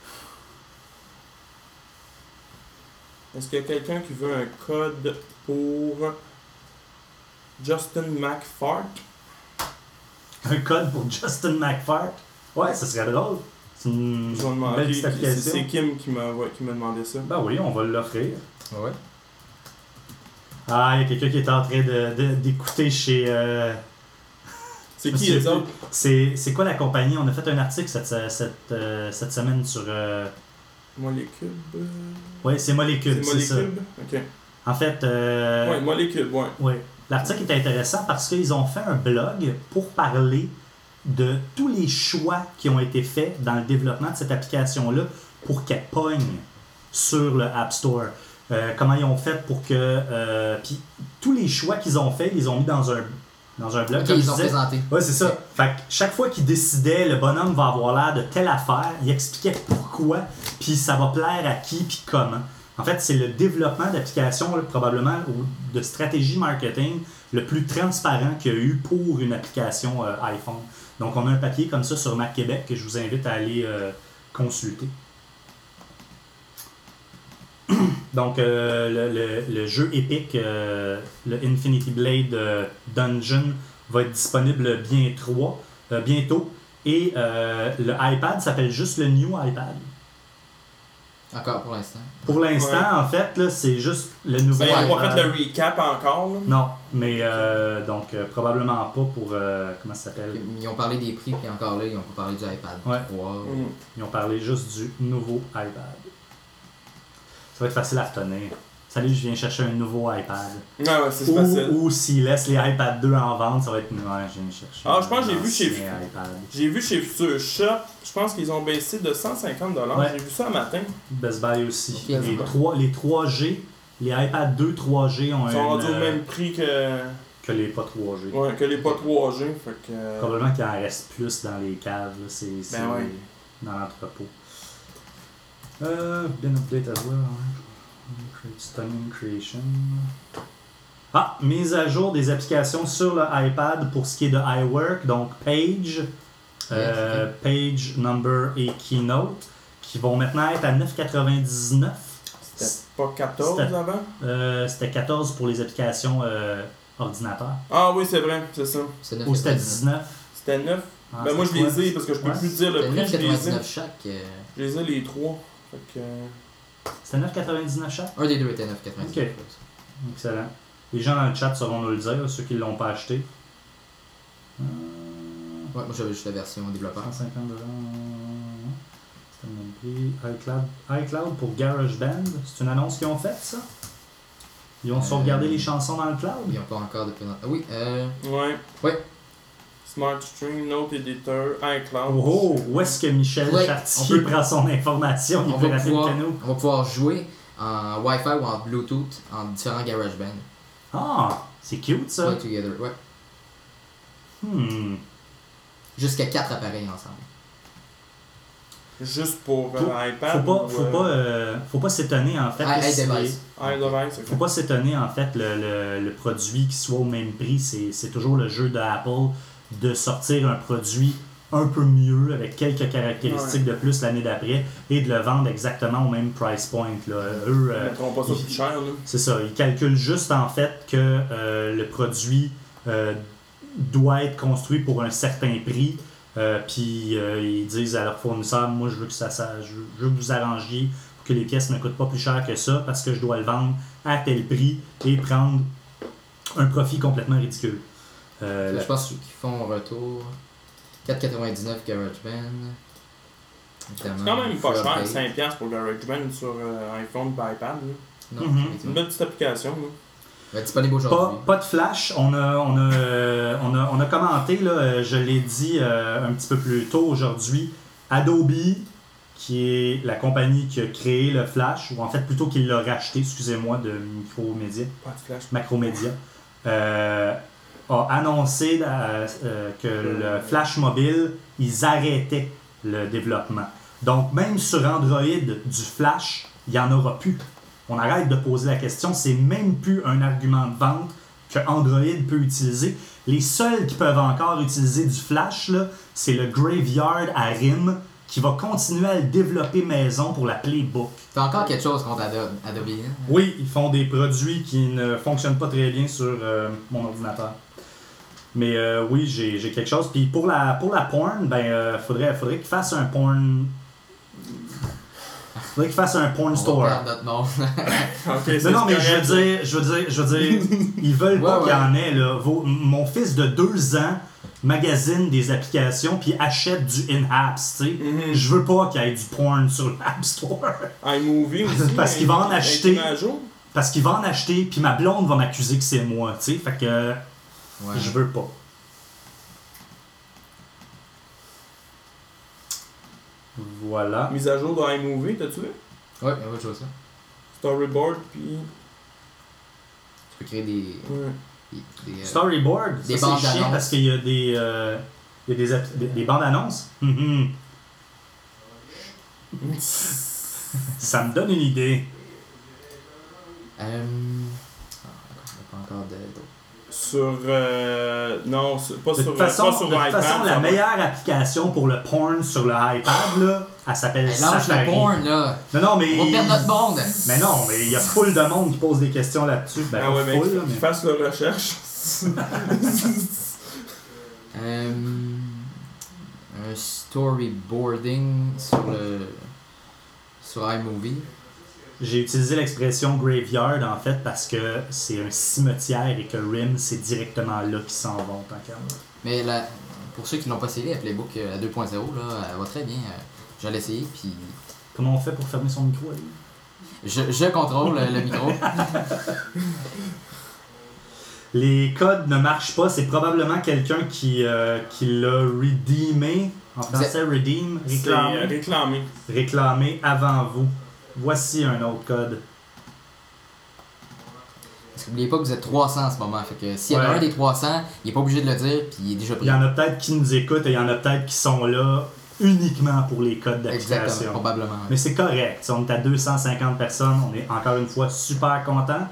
Est-ce qu'il y a quelqu'un qui veut un code pour Justin McFart? Un code pour Justin McFart? Ouais, ça serait drôle. C'est une belle petite application. C'est Kim qui m'a demandé ça. Ben oui, on va l'offrir. Ouais. Ah, il y a quelqu'un qui est en train d'écouter chez... C'est qui ça? C'est quoi la compagnie? On a fait un article cette semaine sur... Molécube? Oui, c'est Molécube, c'est ça. Ok. En fait... Ouais, Molécube, ouais. Ouais. L'article est intéressant parce qu'ils ont fait un blog pour parler de tous les choix qui ont été faits dans le développement de cette application-là pour qu'elle pogne sur le App Store. Comment ils ont fait pour que... puis tous les choix qu'ils ont faits, ils les ont mis dans un blog. Okay, ils ont présenté. Oui, c'est ça. Fait que chaque fois qu'ils décidaient, le bonhomme va avoir l'air de telle affaire, il expliquait pourquoi, puis ça va plaire à qui, puis comment. En fait, c'est le développement d'applications, probablement, ou de stratégie marketing le plus transparent qu'il y a eu pour une application iPhone. Donc, on a un papier comme ça sur Mac Québec que je vous invite à aller consulter. Donc, le jeu Epic, le Infinity Blade Dungeon, va être disponible bientôt. Et le iPad s'appelle juste le New iPad. Encore pour l'instant. Pour l'instant, en fait, là, c'est juste le nouvel iPad. Ils n'ont pas fait le recap encore. Là. Non, mais donc probablement pas pour... comment ça s'appelle? Ils ont parlé des prix, puis encore là, ils n'ont pas parlé du iPad 3. Ils ont parlé juste du nouveau iPad. Ça va être facile à retenir. Salut, je viens chercher un nouveau iPad. Ouais, c'est facile. Ou s'ils laissent les iPad 2 en vente, ça va être... Ouais, je viens chercher je pense que j'ai vu chez Future Shop, je pense qu'ils ont baissé de 150$. Ouais. J'ai vu ça un matin. Best Buy aussi. Okay, les 3G, les iPad 2 3G ont sont rendus au même prix que les pas 3G. Ouais, que les pas 3G. Fait que... Probablement qu'il en reste plus dans les caves. Là. C'est dans l'entrepôt. Bien update as well. Stunning Creation. Ah, mise à jour des applications sur le iPad pour ce qui est de iWork, donc Page, Page, Number et Keynote, qui vont maintenant être à 9,99. C'était pas 14 avant? C'était 14 pour les applications ordinateur. Ah oui, c'est vrai, c'est ça. Ou c'était 19? C'était 9. Ah, ben moi je les ai parce que je peux plus dire le prix. C'était 9,99 chaque. Je les ai les 3. Fait que... C'était 9,99 chaque? Un des deux était 9,99. Ok. Excellent. Les gens dans le chat sauront nous le dire, ceux qui ne l'ont pas acheté. Ouais, moi j'avais juste la version développeur. 150$. C'était le même prix. iCloud pour GarageBand. C'est une annonce qu'ils ont faite, ça? Ils ont sauvegardé les chansons dans le cloud? Ils n'ont pas encore de... Ah oui, Ouais. Ouais. Smart Stream, Note Editor, iCloud. Oh, où est-ce que Michel Chartier prend son information? Il est plus rapide que nous. On va pouvoir jouer en Wi-Fi ou en Bluetooth en différents GarageBand. Ah, c'est cute ça. Play together, ouais. Jusqu'à 4 appareils ensemble. Juste pour iPad? Faut pas s'étonner en fait. iDevice. Faut pas s'étonner en fait le produit qui soit au même prix. C'est toujours le jeu d'Apple de sortir un produit un peu mieux avec quelques caractéristiques de plus l'année d'après et de le vendre exactement au même price point. Là. Eux, ils ne mettront pas ça plus cher. C'est ça. Ils calculent juste en fait que le produit doit être construit pour un certain prix. Puis ils disent à leurs fournisseurs, moi je veux que vous arrangiez pour que les pièces ne coûtent pas plus cher que ça parce que je dois le vendre à tel prix et prendre un profit complètement ridicule. Je pense qu'ils font un retour 4,99 GarageBand. C'est quand même pas cher, 5$ pour GarageBand sur iPhone et iPad. Non, c'est une belle petite application. Disponible aujourd'hui. Pas de flash. On a commenté, là, je l'ai dit un petit peu plus tôt aujourd'hui, Adobe, qui est la compagnie qui a créé le flash, ou en fait plutôt qu'il l'a racheté, excusez-moi, de Macromedia, a annoncé que le flash mobile, ils arrêtaient le développement. Donc même sur Android, du flash, il n'y en aura plus. On arrête de poser la question, c'est même plus un argument de vente que Android peut utiliser. Les seuls qui peuvent encore utiliser du flash, là, c'est le Graveyard à RIM qui va continuer à le développer maison pour la Playbook. T'as encore quelque chose contre Adobe? Hein? Oui, ils font des produits qui ne fonctionnent pas très bien sur mon ordinateur. Mais oui, j'ai quelque chose. Puis pour la porn, faudrait qu'ils fassent un porn... Faudrait qu'ils fassent un porn store. On va perdre notre nom. Okay, non, mais je veux dire, ils veulent pas qu'il y en ait, là. Mon fils de 2 ans magasine des applications puis achète du in-apps, tu sais. Je veux pas qu'il y ait du porn sur l'App Store. iMovie aussi. Parce qu'il va en acheter. Parce qu'il va en acheter puis ma blonde va m'accuser que c'est moi, tu sais. Fait que je veux pas. Voilà. Mise à jour de iMovie, t'as-tu vu? Ouais, on va jouer ça. Storyboard, puis... Tu peux créer des Storyboard, des ça, bandes c'est chiant annonces. parce qu'il y a des bandes annonces. Ça me donne une idée. Pas encore de... Sur... non, pas De sur toute façon, iPad. la meilleure application pour le porn sur le iPad, là, elle s'appelle Lâche Safari. le porn, là! Non, mais... On va perdre notre monde! Mais non, mais il y a full de monde qui pose des questions là-dessus. Ben, Ah ouais, mais full, qu'ils fassent leur recherche. Un storyboarding sur iMovie. J'ai utilisé l'expression graveyard en fait parce que c'est un cimetière et que RIM c'est directement là qu'ils s'en vont tant qu'à moi. Mais pour ceux qui l'ont pas essayé, la Playbook à 2.0, là, elle va très bien. Je l'ai essayé, puis... Comment on fait pour fermer son micro, Ali? Je contrôle le micro. Les codes ne marchent pas, c'est probablement quelqu'un qui l'a redeemé. En français, redeem, réclamé avant vous. Voici un autre code. Parce qu'oubliez pas que vous êtes 300 en ce moment. Fait que s'il y en a un des 300, il est pas obligé de le dire, puis il est déjà pris. Il y en a peut-être qui nous écoutent et il y en a peut-être qui sont là uniquement pour les codes Exactement, d'application. probablement. Mais c'est correct. Si on est à 250 personnes, on est encore une fois super content.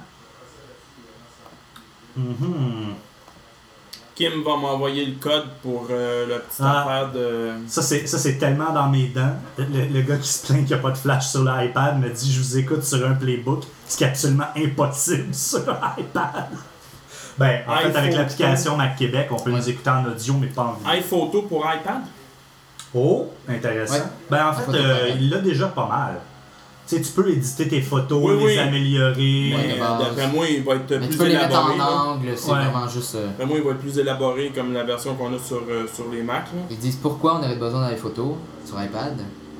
Kim va m'envoyer le code pour la petite affaire de... Ça, c'est tellement dans mes dents. Le gars qui se plaint qu'il n'y a pas de flash sur l'iPad me dit « Je vous écoute sur un playbook », ce qui est absolument impossible sur l'iPad. Ben, en fait, avec l'application Mac Québec, on peut nous écouter en audio, mais pas en vidéo. iPhoto pour iPad? Oh, intéressant. Ouais. Ben, en fait, il l'a déjà pas mal. Tu sais, tu peux éditer tes photos, oui. les améliorer. Mais d'après moi, il va être Mais plus tu peux les mettre élaboré. en angle, c'est vraiment juste... D'après moi, il va être plus élaboré comme la version qu'on a sur les Mac. Là. Ils disent pourquoi on aurait besoin des photos sur iPad.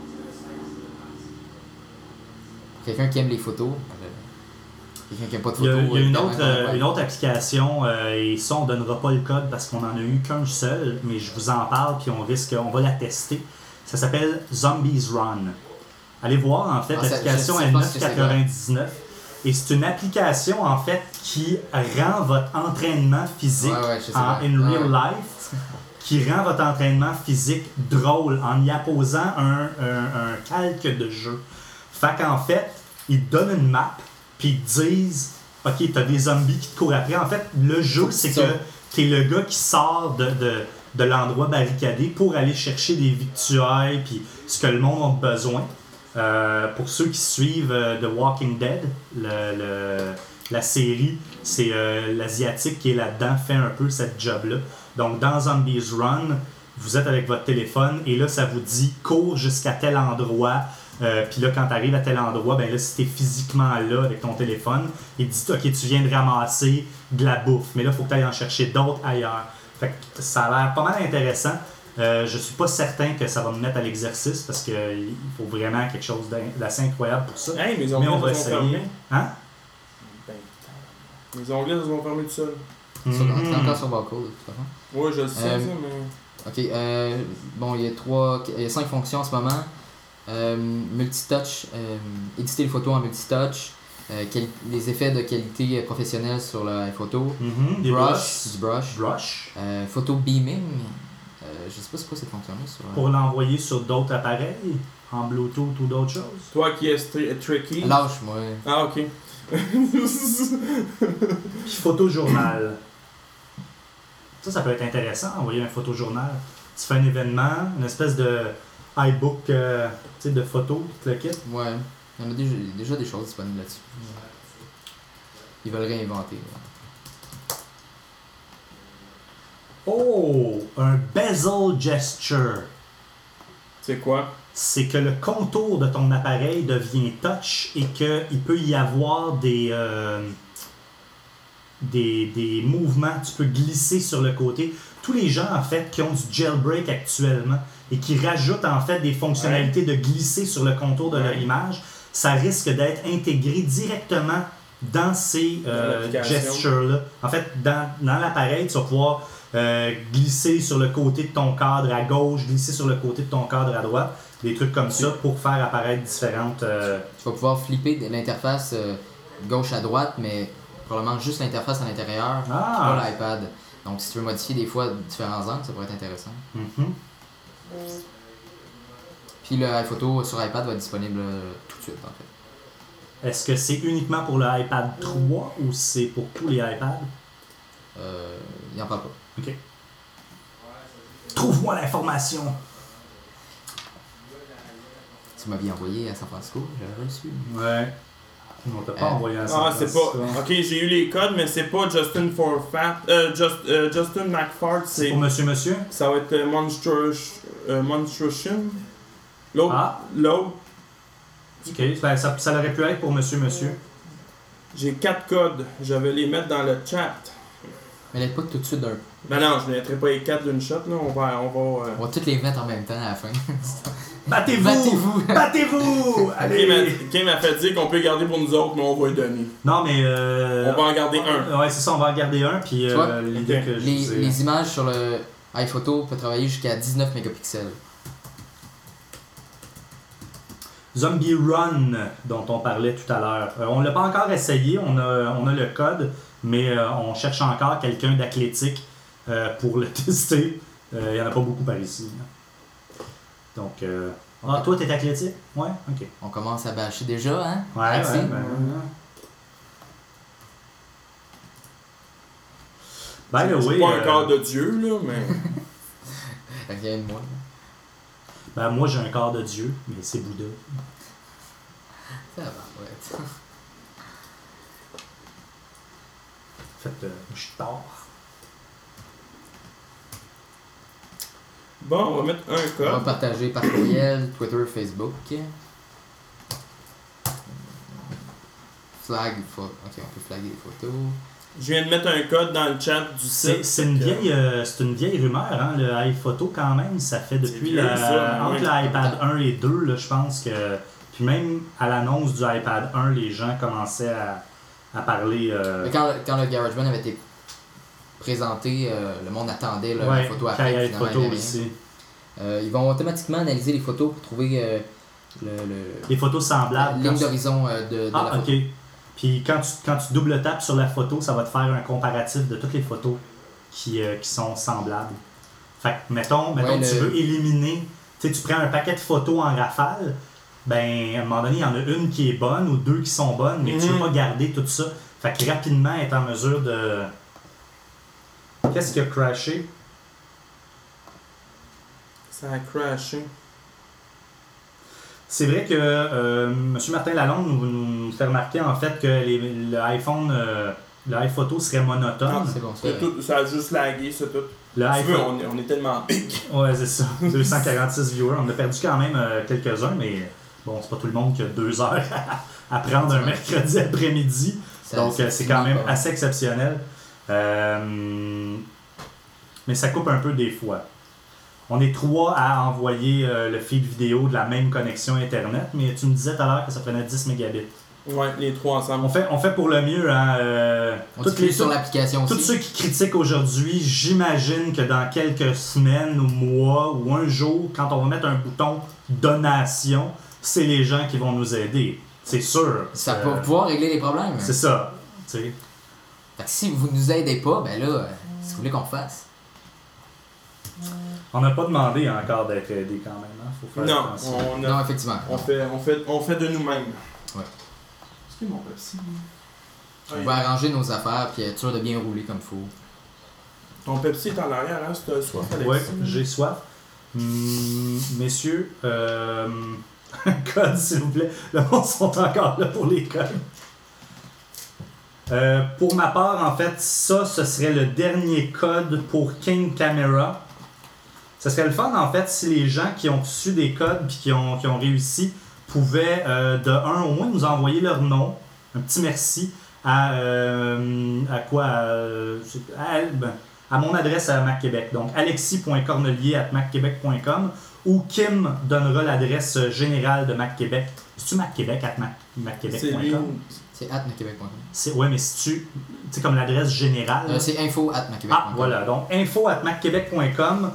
Quelqu'un qui aime les photos. Quelqu'un qui aime pas de photos. Il y a une autre application, et ça, on donnera pas le code parce qu'on en a eu qu'un seul, mais je vous en parle, puis on va la tester. Ça s'appelle Zombies Run. Allez voir, en fait, l'application est 9,99. Et c'est une application, en fait, qui rend votre entraînement physique in real life, qui rend votre entraînement physique drôle en y apposant un calque de jeu. Fait qu'en fait, ils te donnent une map, puis ils te disent « Ok, t'as des zombies qui te courent après. » En fait, le jeu, c'est que t'es le gars qui sort de l'endroit barricadé pour aller chercher des victuailles, puis ce que le monde a besoin. Pour ceux qui suivent The Walking Dead, la série, c'est l'Asiatique qui est là-dedans, fait un peu cette job-là. Donc dans Zombies Run, vous êtes avec votre téléphone et là ça vous dit cours jusqu'à tel endroit. Puis là quand tu arrives à tel endroit, ben là si tu es physiquement là avec ton téléphone, il dit ok tu viens de ramasser de la bouffe, mais là il faut que tu ailles en chercher d'autres ailleurs. Fait que ça a l'air pas mal intéressant. Je suis pas certain que ça va me mettre à l'exercice parce qu'il faut vraiment quelque chose d'assez incroyable pour ça. Hey, mais on va essayer. Hein? Les onglets se vont fermer tout seuls. C'est encore sur Barcode, de toute façon. Oui, je le sais, ça, mais... Ok, bon, il y a 5 fonctions en ce moment. Multitouch, éditer les photos en multitouch, les effets de qualité professionnelle sur la photo, Des brush, photo beaming. Je sais pas c'est quoi cette fonction-là. Pour l'envoyer sur d'autres appareils, en Bluetooth ou d'autres choses. Toi qui es tricky. Lâche-moi. Ah, ok. Puis photojournal. Ça peut être intéressant, envoyer un photojournal. Tu fais un événement, une espèce de iBook de photos, tu le quittes. Ouais, il y en a déjà des choses disponibles là-dessus. Ils veulent réinventer. Ouais. Oh, un bezel gesture. C'est quoi? C'est que le contour de ton appareil devient touch et qu'il peut y avoir des mouvements. Tu peux glisser sur le côté. Tous les gens, en fait, qui ont du jailbreak actuellement et qui rajoutent, en fait, des fonctionnalités de glisser sur le contour de leur image, ça risque d'être intégré directement dans ces gestures-là. En fait, dans l'appareil, tu vas pouvoir glisser sur le côté de ton cadre à gauche, glisser sur le côté de ton cadre à droite, des trucs comme ça pour faire apparaître différentes... Tu vas pouvoir flipper l'interface gauche à droite, mais probablement juste l'interface à l'intérieur, pas l'iPad. Donc si tu veux modifier des fois différents angles, ça pourrait être intéressant. Puis le iPhoto sur iPad va être disponible tout de suite en fait. Est-ce que c'est uniquement pour le iPad 3 ou c'est pour tous les iPads? Il n'en parle pas. Ok. Trouve-moi l'information! Tu m'avais envoyé à San Francisco, j'avais reçu. Ouais. On t'a pas envoyé à San Francisco. C'est pas... Ok, j'ai eu les codes, mais c'est pas Justin Justin McFart, c'est pour Monsieur? Ça va être Monstruation. L'autre. Ok, ben, ça aurait pu être pour Monsieur. J'ai 4 codes, je vais les mettre dans le chat. Mais les pas tout de suite d'un. Ben non, je ne mettrai pas les 4 d'une shot, là. On va toutes les mettre en même temps à la fin. Battez-vous! Allez! Kim m'a fait dire qu'on peut garder pour nous autres, mais on va les donner. Non, mais... on va en garder un. Ouais, c'est ça, on va en garder un, puis l'idée que je vous ai... Les images sur le iPhoto peuvent travailler jusqu'à 19 mégapixels. Zombie Run, dont on parlait tout à l'heure. On ne l'a pas encore essayé, on a le code, mais on cherche encore quelqu'un d'athlétique pour le tester. Il n'y en a pas beaucoup par ici. Donc, toi, t'es athlétique? Ouais, ok. On commence à bâcher déjà, hein? Ouais. C'est pas un corps de Dieu, là, mais... Rien de moi. Ben, moi, j'ai un corps de Dieu, mais c'est Bouddha. Ça va, ouais. En fait, je suis tard. Bon, on va mettre un code. On va partager par courriel, Twitter, Facebook. Flag, ok, on peut flaguer les photos. Je viens de mettre un code dans le chat du site. C'est une vieille rumeur, hein, le iPhoto quand même. Ça fait depuis entre l'iPad 1 et 2, là, je pense que. Puis même à l'annonce du iPad 1, les gens commençaient à parler. Quand le GarageBand avait été présenté, le monde attendait la photo après. Aussi. Ils vont automatiquement analyser les photos pour trouver les photos semblables. La ligne d'horizon de la photo. Ok. Puis quand tu double tapes sur la photo, ça va te faire un comparatif de toutes les photos qui sont semblables. Fait que, mettons tu veux éliminer, tu prends un paquet de photos en rafale, ben à un moment donné, il y en a une qui est bonne ou deux qui sont bonnes, mais tu peux pas garder tout ça. Fait que rapidement, être en mesure de... Qu'est-ce qui a crashé? Ça a crashé. C'est vrai que M. Martin Lalonde nous fait remarquer en fait que l'iPhoto serait monotone. Ah, c'est bon, ça a juste lagué, c'est tout. On est tellement big. Ouais, c'est ça. 246 viewers. On a perdu quand même quelques-uns, mais bon, c'est pas tout le monde qui a 2 heures à prendre un mercredi après-midi. Donc, c'est quand même assez exceptionnel. Mais ça coupe un peu des fois. On est 3 à envoyer le feed vidéo de la même connexion Internet, mais tu me disais tout à l'heure que ça prenait 10 mégabits. Ouais, les 3 ensemble. On fait pour le mieux. Hein, sur l'application aussi. Tous ceux qui critiquent aujourd'hui, j'imagine que dans quelques semaines ou mois ou un jour, quand on va mettre un bouton donation, c'est les gens qui vont nous aider. C'est sûr. Ça va pouvoir régler les problèmes. C'est ça. Fait que si vous nous aidez pas, ben là, si vous voulez qu'on fasse. On n'a pas demandé encore d'être aidé quand même. Hein? Faut faire attention. Non, effectivement. On fait de nous-mêmes. Ouais. C'est mon Pepsi. On va arranger nos affaires puis être sûr de bien rouler comme il faut. Ton Pepsi est en arrière, hein, si tu as soif, Alexis. Oui, j'ai soif. Messieurs, code s'il vous plaît. Le monde sont encore là pour les codes. Pour ma part, en fait, ce serait le dernier code pour King Camera. Ça serait le fun, en fait, si les gens qui ont reçu des codes et qui ont réussi pouvaient, de un, au moins nous envoyer leur nom, un petit merci à mon adresse à Mac Québec. Donc, alexis.cornelier@macquebec.com ou Kim donnera l'adresse générale de Mac Québec. C'est-tu Mac Québec @macquebec.com? C'est @macquebec.com. Ouais, mais si tu sais, comme l'adresse générale. C'est info@macquebec.com. Ah, voilà. Donc, info@macquebec.com.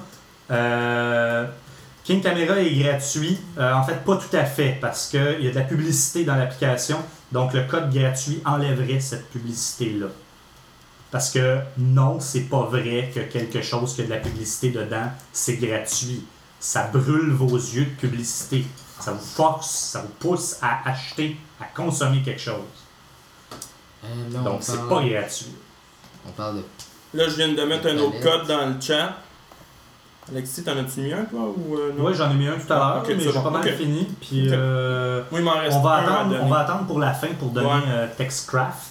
King Camera est gratuit. En fait, pas tout à fait, parce qu'il y a de la publicité dans l'application. Donc, le code gratuit enlèverait cette publicité-là. Parce que non, c'est pas vrai que quelque chose qui a de la publicité dedans, c'est gratuit. Ça brûle vos yeux de publicité. Ça vous force, ça vous pousse à acheter, à consommer quelque chose. Là, donc, c'est pas gratuit. On parle de... Là, je viens de mettre un autre code dans le chat. Alexis, t'en as-tu mis un, toi, ou non? Oui, j'en ai mis un tout à l'heure, mais j'ai pas mal fini. Puis, oui, il m'en reste on va attendre pour la fin pour donner Textcraft.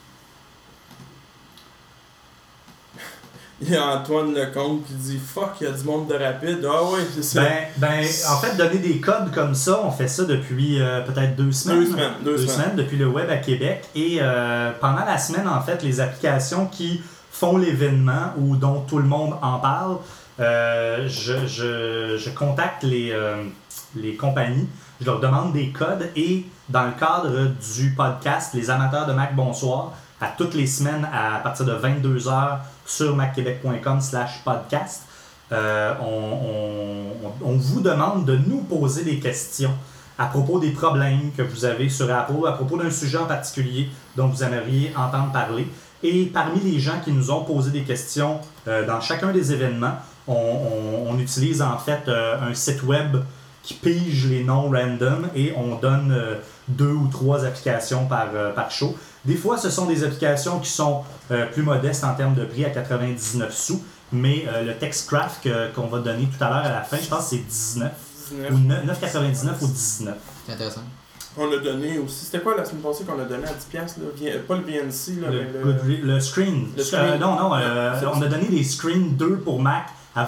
Il y a Antoine Lecomte qui dit « Fuck, il y a du monde de rapide. » Ah oui, c'est ça. En fait, donner des codes comme ça, on fait ça depuis peut-être 2 semaines. 2 semaines. Depuis le web à Québec. Et pendant la semaine, en fait, les applications qui font l'événement ou dont tout le monde en parle, je contacte les compagnies, je leur demande des codes et dans le cadre du podcast Les Amateurs de Mac Bonsoir, à toutes les semaines à partir de 22h sur macquebec.com/podcast, on vous demande de nous poser des questions à propos des problèmes que vous avez sur Apple, à propos d'un sujet en particulier dont vous aimeriez entendre parler. Et parmi les gens qui nous ont posé des questions dans chacun des événements, on utilise en fait un site web qui pige les noms random et on donne 2 ou 3 applications par show. Des fois, ce sont des applications qui sont plus modestes en termes de prix à 99 sous, mais le Textcraft qu'on va donner tout à l'heure à la fin, je pense que c'est 19 ou 9,99 ou 19. C'est intéressant. On a donné aussi. C'était quoi la semaine passée qu'on a donné à 10$? Là? Pas le VNC, là, mais le screen. Le screen. Non, on a donné des screens 2 pour Mac à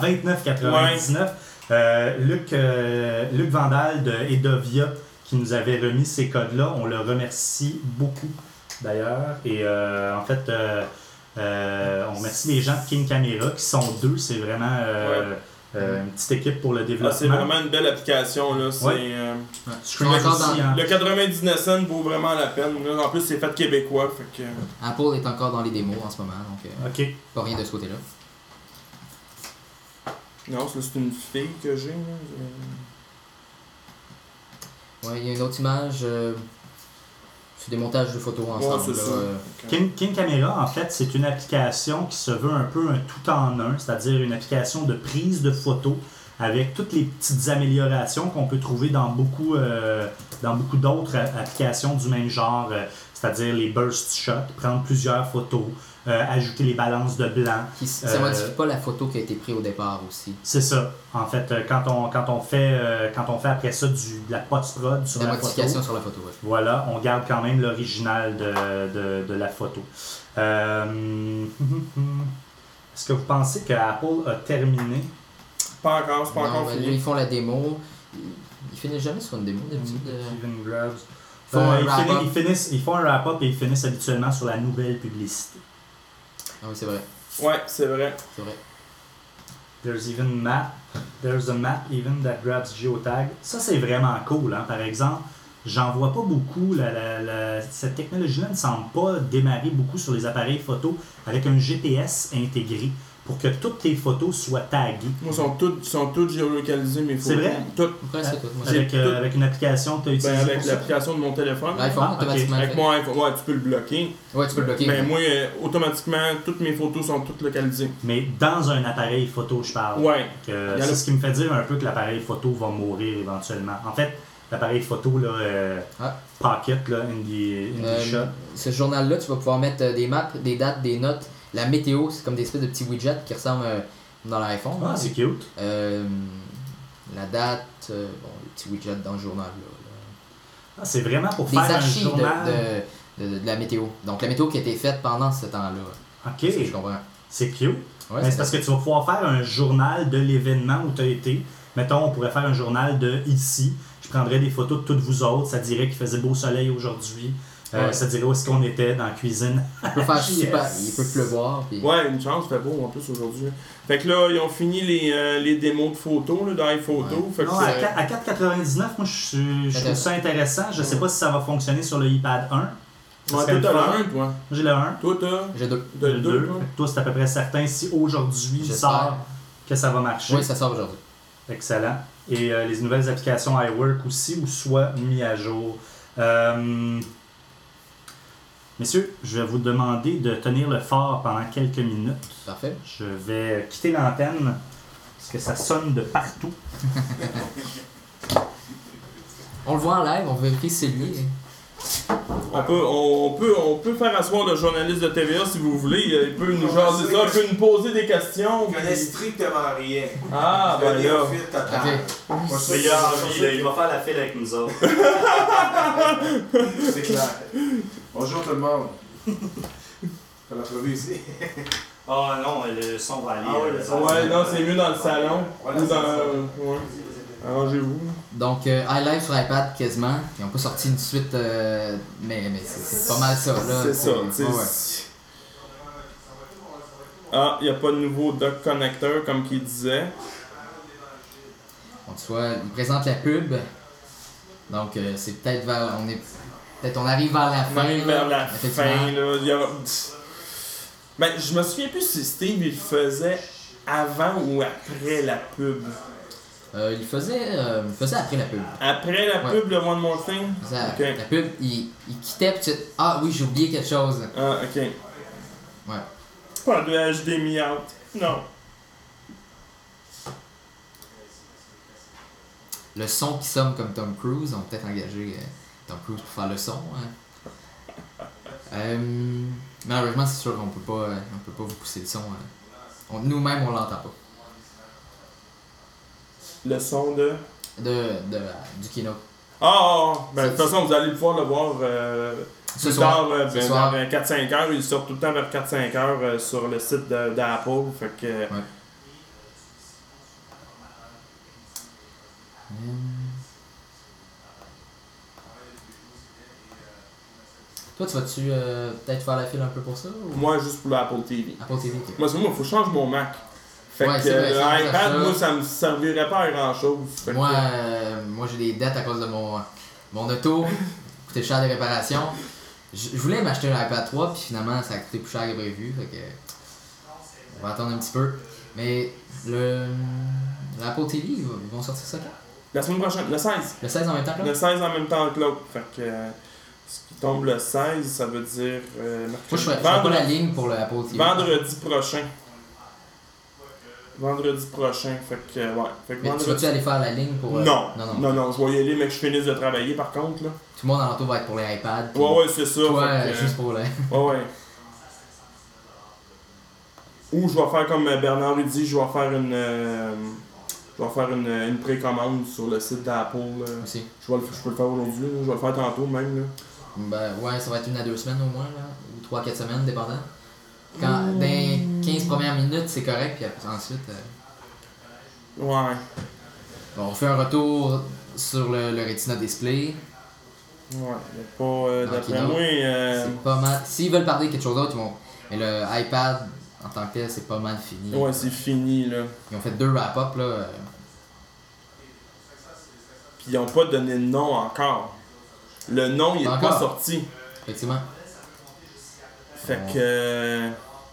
29,99. Luc Vandal de Edovia qui nous avait remis ces codes-là, on le remercie beaucoup d'ailleurs. Et en fait, on remercie les gens de King Camera qui sont 2, c'est vraiment une petite équipe pour le développement. C'est vraiment une belle application. Là. C'est, le 99 cents vaut vraiment la peine. Là. En plus, c'est fait québécois. Fait que... Apple est encore dans les démos en ce moment, donc pas rien de ce côté-là. Non, ça, c'est une fille que j'ai. Ouais, il y a une autre image. C'est des montages de photos ensemble. Ouais, c'est ça. King Camera, en fait, c'est une application qui se veut un peu un tout-en-un, c'est-à-dire une application de prise de photos avec toutes les petites améliorations qu'on peut trouver dans beaucoup d'autres applications du même genre, c'est-à-dire les burst shots, prendre plusieurs photos, ajouter les balances de blanc. Ça modifie pas la photo qui a été prise au départ aussi. C'est ça. En fait, quand on fait après ça de la post-prod sur la modification photo, sur la photo, ouais. Voilà, on garde quand même l'original de la photo. Est-ce que vous pensez que Apple a terminé? Pas encore, c'est pas encore fini. Là, ils font la démo. Ils finissent jamais sur une démo d'habitude. Ils font un wrap-up et ils finissent habituellement sur la nouvelle publicité. Ah oui, c'est vrai. Ouais, c'est vrai. C'est vrai. There's a map even that grabs geotag. Ça, c'est vraiment cool, hein? Par exemple, j'en vois pas beaucoup. Cette technologie-là ne semble pas démarrer beaucoup sur les appareils photo avec un GPS intégré pour que toutes tes photos soient taguées. Moi, sont toutes géolocalisées, mes photos. C'est vrai? Toutes. Presque toutes. Avec une application que tu as utilisée avec l'application de mon téléphone. L'iPhone, automatiquement. Avec mon iPhone, ouais, tu peux le bloquer. Ouais, tu peux le bloquer. Mais moi, automatiquement, toutes mes photos sont toutes localisées. Mais dans un appareil photo, je parle. Ouais. C'est ce qui me fait dire un peu que l'appareil photo va mourir éventuellement. En fait, l'appareil photo, là, Pocket, là, in the shot. Ce journal-là, tu vas pouvoir mettre des maps, des dates, des notes. La météo, c'est comme des espèces de petits widgets qui ressemblent dans l'iPhone. Ah, c'est cute. La date, les petits widgets dans le journal. Là. Ah, c'est vraiment pour des faire archives un journal de la météo. Donc la météo qui a été faite pendant ce temps-là. Ok. C'est je comprends. C'est cute. Ouais, c'est parce que tu vas pouvoir faire un journal de l'événement où tu as été. Mettons, on pourrait faire un journal de ici. Je prendrais des photos de toutes vous autres. Ça dirait qu'il faisait beau soleil aujourd'hui. Ça dirait où est-ce qu'on était dans la cuisine. Il peut faire super, il peut pleuvoir. Puis... Ouais, une chance, il fait beau en plus aujourd'hui. Fait que là, ils ont fini les démos de photos là, dans iPhoto. Ouais. Fait que non, à 4,99$, moi je trouve ça intéressant. Je sais pas si ça va fonctionner sur le iPad 1. Ouais, toi t'as le 1, toi. Moi j'ai le 1. Toi t'as. J'ai 2. Le 2. Toi c'est à peu près certain si aujourd'hui il sort que ça va marcher. Oui, ça sort aujourd'hui. Excellent. Et les nouvelles applications iWork aussi, ou soit mis à jour. Messieurs, je vais vous demander de tenir le fort pendant quelques minutes. Parfait. Je vais quitter l'antenne parce que ça sonne de partout. On le voit en live, on vérifie si c'est lui. On peut faire asseoir le journaliste de TVA si vous voulez. Il peut nous jaser ça, il peut nous poser des questions. Il connaît strictement rien. Ah, ben là. Il va faire la file avec nous autres. C'est clair. Bonjour tout le monde. T'as l'entrevue ici? Ah non, le son va aller. Ouais, non, c'est mieux dans le salon. Ou dans. Ouais. Arrangez-vous. Donc, iLive sur iPad quasiment. Ils n'ont pas sorti une suite, mais c'est pas mal ça. Là. C'est ça. Ouais. Ah, il n'y a pas de nouveau dock connecteur comme qu'il disait. Donc, tu vois, il présente la pub. Donc, c'est peut-être vers. On arrive vers la fin. On arrive vers la fin. Là. Il y a... Ben, je me souviens plus si Steve il faisait avant ou après la pub. Il faisait après la pub. Après la pub, le One More Thing? Okay. La pub, il quittait pis tu... Ah oui, j'ai oublié quelque chose. Ah, ok. Ouais. Pas de HDMI out. Non. le son qui sonne comme Tom Cruise, on peut peut-être engager Tom Cruise pour faire le son. Malheureusement, c'est sûr qu'on peut pas vous pousser le son. Nous-mêmes, on l'entend pas. Le son de... Du keynote. Ben de toute façon, vous allez pouvoir le voir plus tard, vers 4-5 heures. Il sort tout le temps vers 4-5 heures sur le site d'Apple. Fait que... Ouais. Toi, tu vas-tu peut-être faire la file un peu pour ça? Ou... Moi, juste pour l'Apple TV. Apple TV, ok. Moi, il faut changer mon Mac. Fait que l'iPad, moi, ça me servirait pas à grand-chose. Moi, j'ai des dettes à cause de mon auto. Coûtait cher des réparations. Je voulais m'acheter un iPad 3, puis finalement, ça a coûté plus cher que prévu. Fait que... On va attendre un petit peu. Mais l'Apple TV, ils vont sortir ça quand? La semaine prochaine, le 16. Le 16 en même temps que l'autre? Le 16 en même temps que l'autre. Fait que ce qui tombe le 16, ça veut dire... Moi, je ferais pas la ligne pour l'Apple TV. Vendredi prochain. Fait que, ouais. Fait que mais vendredi... tu vas-tu aller faire la ligne pour... Non, je vais y aller, mais que je finisse de travailler par contre, là. Tout le monde en l'auto va être pour les iPads. Ouais, c'est ça. Toi, juste pour les... Ouais. Ou je vais faire comme Bernard lui dit, je vais faire une précommande sur le site d'Apple. Aussi. Je peux le faire aujourd'hui, je vais le faire tantôt même. Là. Ben ouais, ça va être 1 à 2 semaines au moins, là. Ou 3 à 4 semaines, dépendant. Dans les 15 premières minutes, c'est correct, puis ensuite... Ouais. Bon, on fait un retour sur le Retina Display. Ouais, pas... d'après moi... C'est pas mal. S'ils veulent parler de quelque chose d'autre, ils vont... Mais le iPad, en tant que tel, c'est pas mal fini. Ouais, c'est fini, là. Ils ont fait 2 wrap-up, là. Puis ils ont pas donné de nom encore. Le nom, il est pas sorti. Effectivement. Fait que...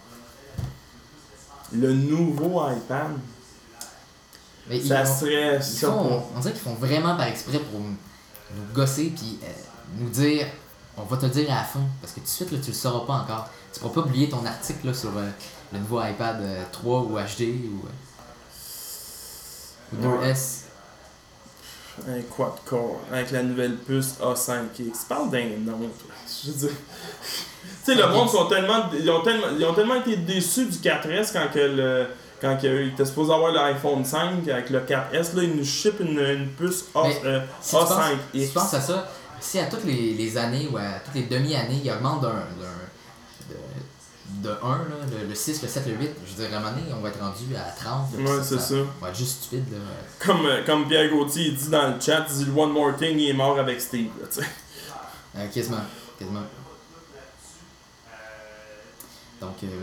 le nouveau iPad... Mais ça serait ça pour... On dirait qu'ils font vraiment par exprès pour nous gosser puis nous dire on va te le dire à la fin parce que tout de suite là, tu le sauras pas encore. Tu pourras pas oublier ton article là, sur le nouveau iPad 3 ou HD ou 2S. Un quad-core avec la nouvelle puce A5X. Parle d'un nom, toi. Je veux dire... Tu sais, le monde ils ont tellement été déçus du 4S quand il était supposé avoir l'iPhone 5 avec le 4S, là, il nous ship une puce A5X. Si tu penses à ça, si à toutes les années ou à toutes les demi-années, il augmente de 1, là, le 6, le 7, le 8, je veux dire, à un moment donné, on va être rendu à 30. Là, ouais, c'est ça. On va être juste stupide. Là. Comme Pierre Gauthier il dit dans le chat, il dit One More Thing, il est mort avec Steve. Là, tu sais. Quasiment. Donc, ouais.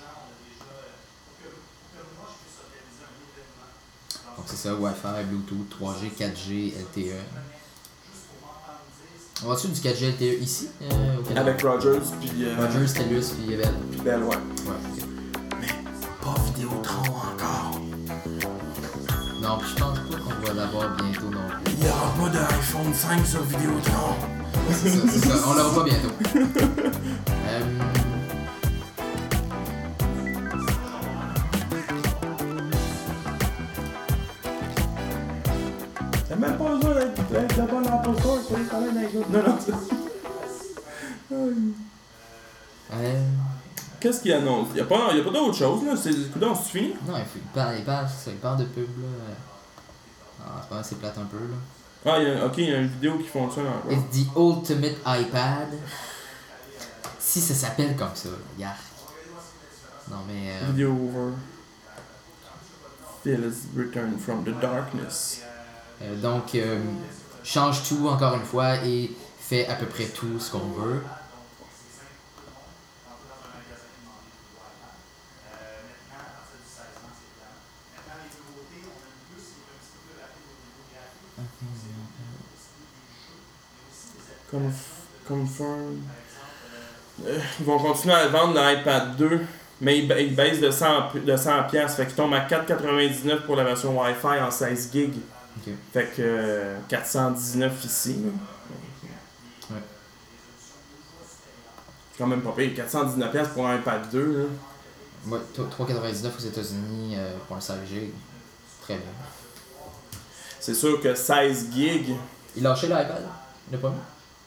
Donc c'est ça, Wi-Fi, Bluetooth, 3G, 4G, LTE. On va-tu du 4G LTE ici au Canada? Avec Rogers, puis... Rogers, Telus, puis Bell. Bell, ouais. Ok. Mais pas Vidéotron encore. Non, puis je pense pas qu'on va l'avoir bientôt non plus. Il n'y aura pas d'iPhone 5 sur Vidéotron. C'est ça, on l'aura pas bientôt. T'as même pas besoin d'être là-bas dans Apple Store pour aller parler avec l'autre. Non. Qu'est-ce qu'il annonce? Il y a pas d'autre chose, là? C'est fini? Non, il parle de pub, là. Ah, c'est pas assez plate un peu, là. Ah, il y a une vidéo qui fonctionne encore. It's the ultimate iPad. Si ça s'appelle comme ça, regarde. Non, mais... Video over. Phil's return from the darkness. Donc, change tout encore une fois et fait à peu près tout ce qu'on veut. Confirm. Ils vont continuer à vendre l'iPad 2, mais ils baissent de 100$. Fait qu'ils tombent à 4,99$ pour la version Wi-Fi en 16 GB. Okay. Fait que 419 ici. Ouais. C'est quand même pas pire. 419$ pour un iPad 2. Là. Ouais, 3,99$ aux États-Unis pour un 16 GB. Très bien. c'est sûr que 16 gigs... Il a lâché l'iPad, le premier.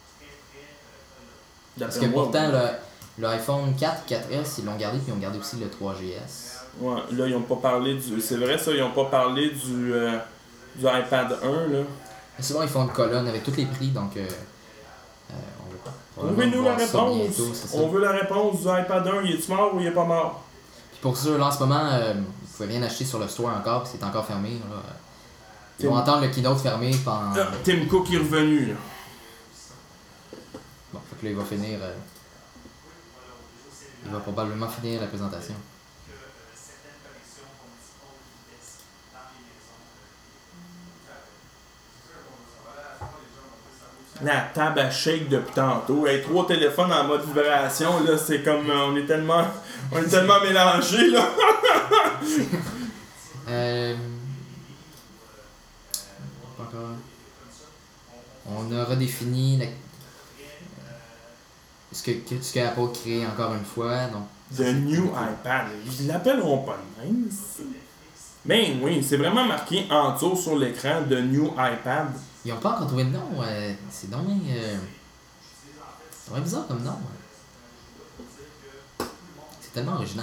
Parce que moi, pourtant, le iPhone 4, 4S, ils l'ont gardé, puis ils ont gardé aussi le 3GS. Ouais, là, ils n'ont pas parlé du... C'est vrai, ça, ils n'ont pas parlé du iPad 1, là. C'est bon, ils font une colonne avec tous les prix, donc... Trouvez-nous la réponse! Bientôt, on veut la réponse du iPad 1, il est-tu mort ou il est pas mort? Puis pour ça, là, en ce moment, vous pouvez rien acheter sur le store encore, puis c'est encore fermé, là. Ils vont entendre le keynote fermé pendant... Tim Cook est revenu, là. Bon, fait que là, il va finir... Il va probablement finir la présentation. La table à shake depuis tantôt. Hey, 3 téléphones en mode vibration, là, c'est comme... on est tellement mélangés, là. On a redéfini ce que Apple crée encore une fois. Donc, The New iPad. Ils l'appelleront pas de même. Ben oui, c'est vraiment marqué en dessous sur l'écran The New iPad. Ils n'ont pas encore trouvé de nom. C'est donc c'est vraiment bizarre comme nom. C'est tellement original.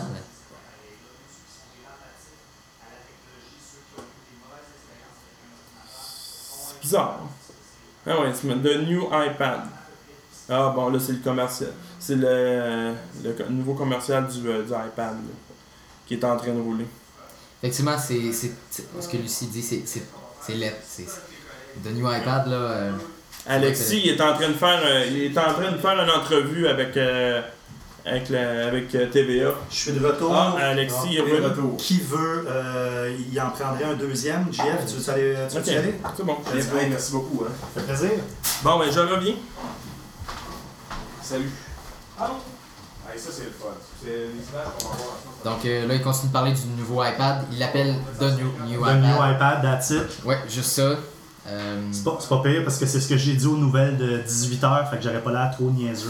C'est bizarre. Ah ouais, c'est The New iPad. Ah bon, là c'est le commercial. C'est le nouveau commercial du iPad là, qui est en train de rouler. Effectivement, c'est ce que Lucie dit, c'est laid. C'est The New iPad là. Alexis, il est en train de faire une entrevue avec TVA. Je suis de retour. Alexis il est de retour. Qui veut, il en prendrait un deuxième. JF, tu veux aller? C'est bon. Merci beaucoup. Hein. Ça fait plaisir. Bon, ben je reviens. Salut. Ah non? Ça, c'est le fun. C'est les images qu'on va voir. Donc là, il continue de parler du nouveau iPad. Il l'appelle The New iPad. The New iPad, that's it. Ouais, juste ça. C'est pas pire parce que c'est ce que j'ai dit aux nouvelles de 18h, fait que j'aurais pas l'air trop niaiseux.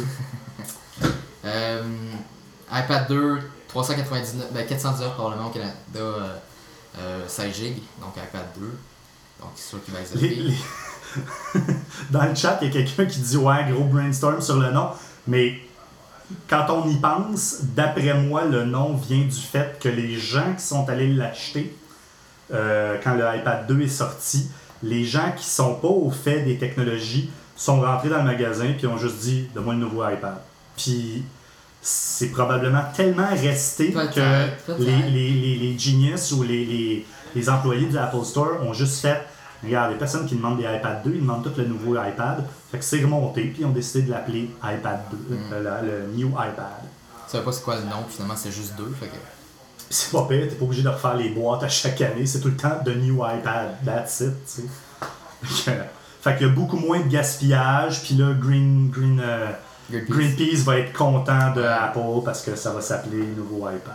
iPad 2, 419 probablement au Canada, 16 GB, donc iPad 2. Donc c'est sûr qu'il va exister. Dans le chat, il y a quelqu'un qui dit ouais, gros brainstorm sur le nom, mais quand on y pense, d'après moi, le nom vient du fait que les gens qui sont allés l'acheter quand le iPad 2 est sorti, les gens qui sont pas au fait des technologies sont rentrés dans le magasin et ont juste dit donne-moi le nouveau iPad. Puis c'est probablement tellement resté que les genius ou les employés du Apple Store ont juste fait regarde, les personnes qui demandent des iPad 2, ils demandent tout le nouveau iPad. Fait que c'est remonté, puis ils ont décidé de l'appeler iPad 2, le New iPad. Tu savais pas c'est quoi le nom, finalement c'est juste 2. Fait que... C'est pas pire, t'es pas obligé de refaire les boîtes à chaque année, c'est tout le temps The New iPad, that's it, tu sais. Fait qu'il y a beaucoup moins de gaspillage, puis là, Greenpeace va être content de Apple parce que ça va s'appeler nouveau iPad.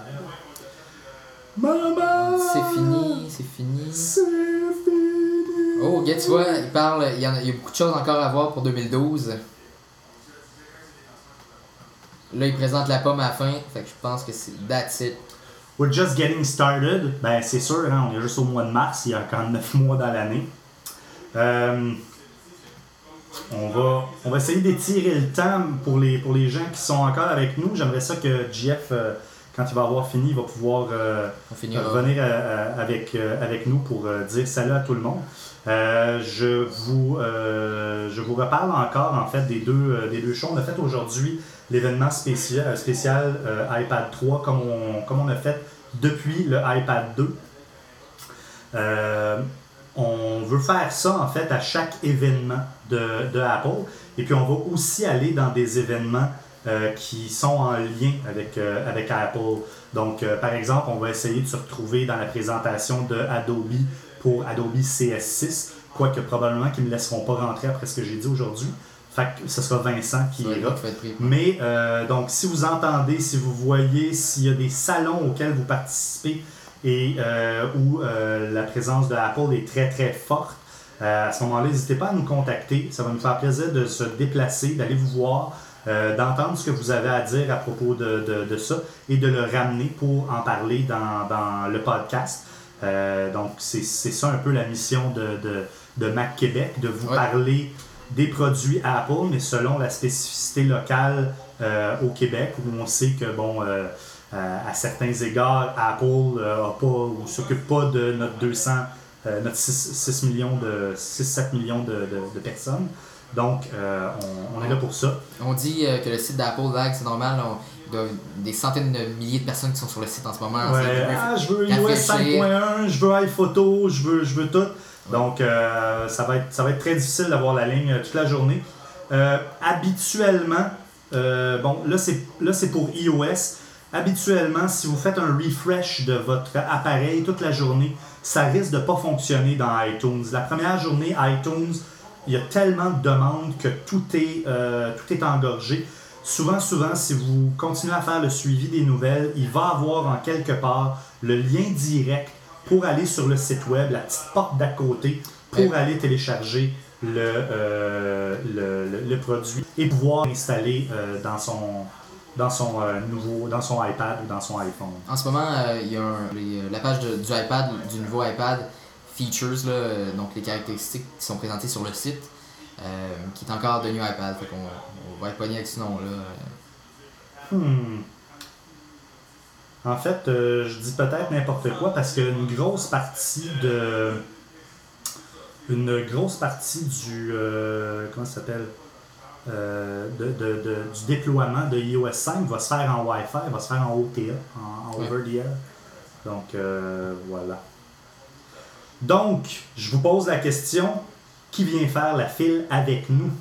Maman! C'est fini. C'est fini! Oh, tu vois, il y a beaucoup de choses encore à voir pour 2012. Là, il présente la pomme à la fin, fait que je pense que c'est that's it. We're just getting started. Ben, c'est sûr, hein, on est juste au mois de mars, il y a encore 9 mois dans l'année. On va essayer d'étirer le temps pour les gens qui sont encore avec nous. J'aimerais ça que Jeff, quand il va avoir fini, il va pouvoir revenir avec nous pour dire salut à tout le monde. Je vous reparle encore en fait des deux shows. On a fait aujourd'hui l'événement spécial iPad 3 comme on a fait depuis le iPad 2. On veut faire ça en fait à chaque événement de Apple et puis on va aussi aller dans des événements qui sont en lien avec Apple. Donc par exemple, on va essayer de se retrouver dans la présentation de Adobe pour Adobe CS6, quoique probablement qu'ils ne me laisseront pas rentrer après ce que j'ai dit aujourd'hui. Fait que ce sera Vincent qui est là. Mais donc si vous entendez, si vous voyez, s'il y a des salons auxquels vous participez et où la présence de Apple est très très forte, à ce moment-là, n'hésitez pas à nous contacter. Ça va nous faire plaisir de se déplacer, d'aller vous voir, d'entendre ce que vous avez à dire à propos de ça et de le ramener pour en parler dans le podcast. Donc c'est ça un peu la mission de Mac Québec de vous parler des produits Apple, mais selon la spécificité locale au Québec, où on sait que, à certains égards, Apple s'occupe pas de notre 6-7 millions de personnes. Donc, on est là pour ça. On dit que le site d'Apple lag, c'est normal. Il y a des centaines de milliers de personnes qui sont sur le site en ce moment. Je veux iOS 5.1, je veux iPhoto, je veux tout. Donc, ça va être très difficile d'avoir la ligne toute la journée. Habituellement, là c'est pour iOS. Habituellement, si vous faites un refresh de votre appareil toute la journée, ça risque de ne pas fonctionner dans iTunes. La première journée, iTunes, il y a tellement de demandes que tout est engorgé. Souvent, si vous continuez à faire le suivi des nouvelles, il va avoir en quelque part le lien direct pour aller sur le site web, la petite porte d'à côté, pour aller télécharger le produit et pouvoir l'installer dans son iPad ou dans son iPhone. En ce moment, il y a la page du iPad, du nouveau iPad Features, donc les caractéristiques qui sont présentées sur le site, qui est encore de New iPad. Fait qu'on va être pogné avec ce nom-là. En fait, je dis peut-être n'importe quoi parce qu'une grosse partie du comment ça s'appelle du déploiement de iOS 5 va se faire en Wi-Fi, va se faire en OTA, en over the air. Donc voilà. Donc, je vous pose la question, qui vient faire la file avec nous?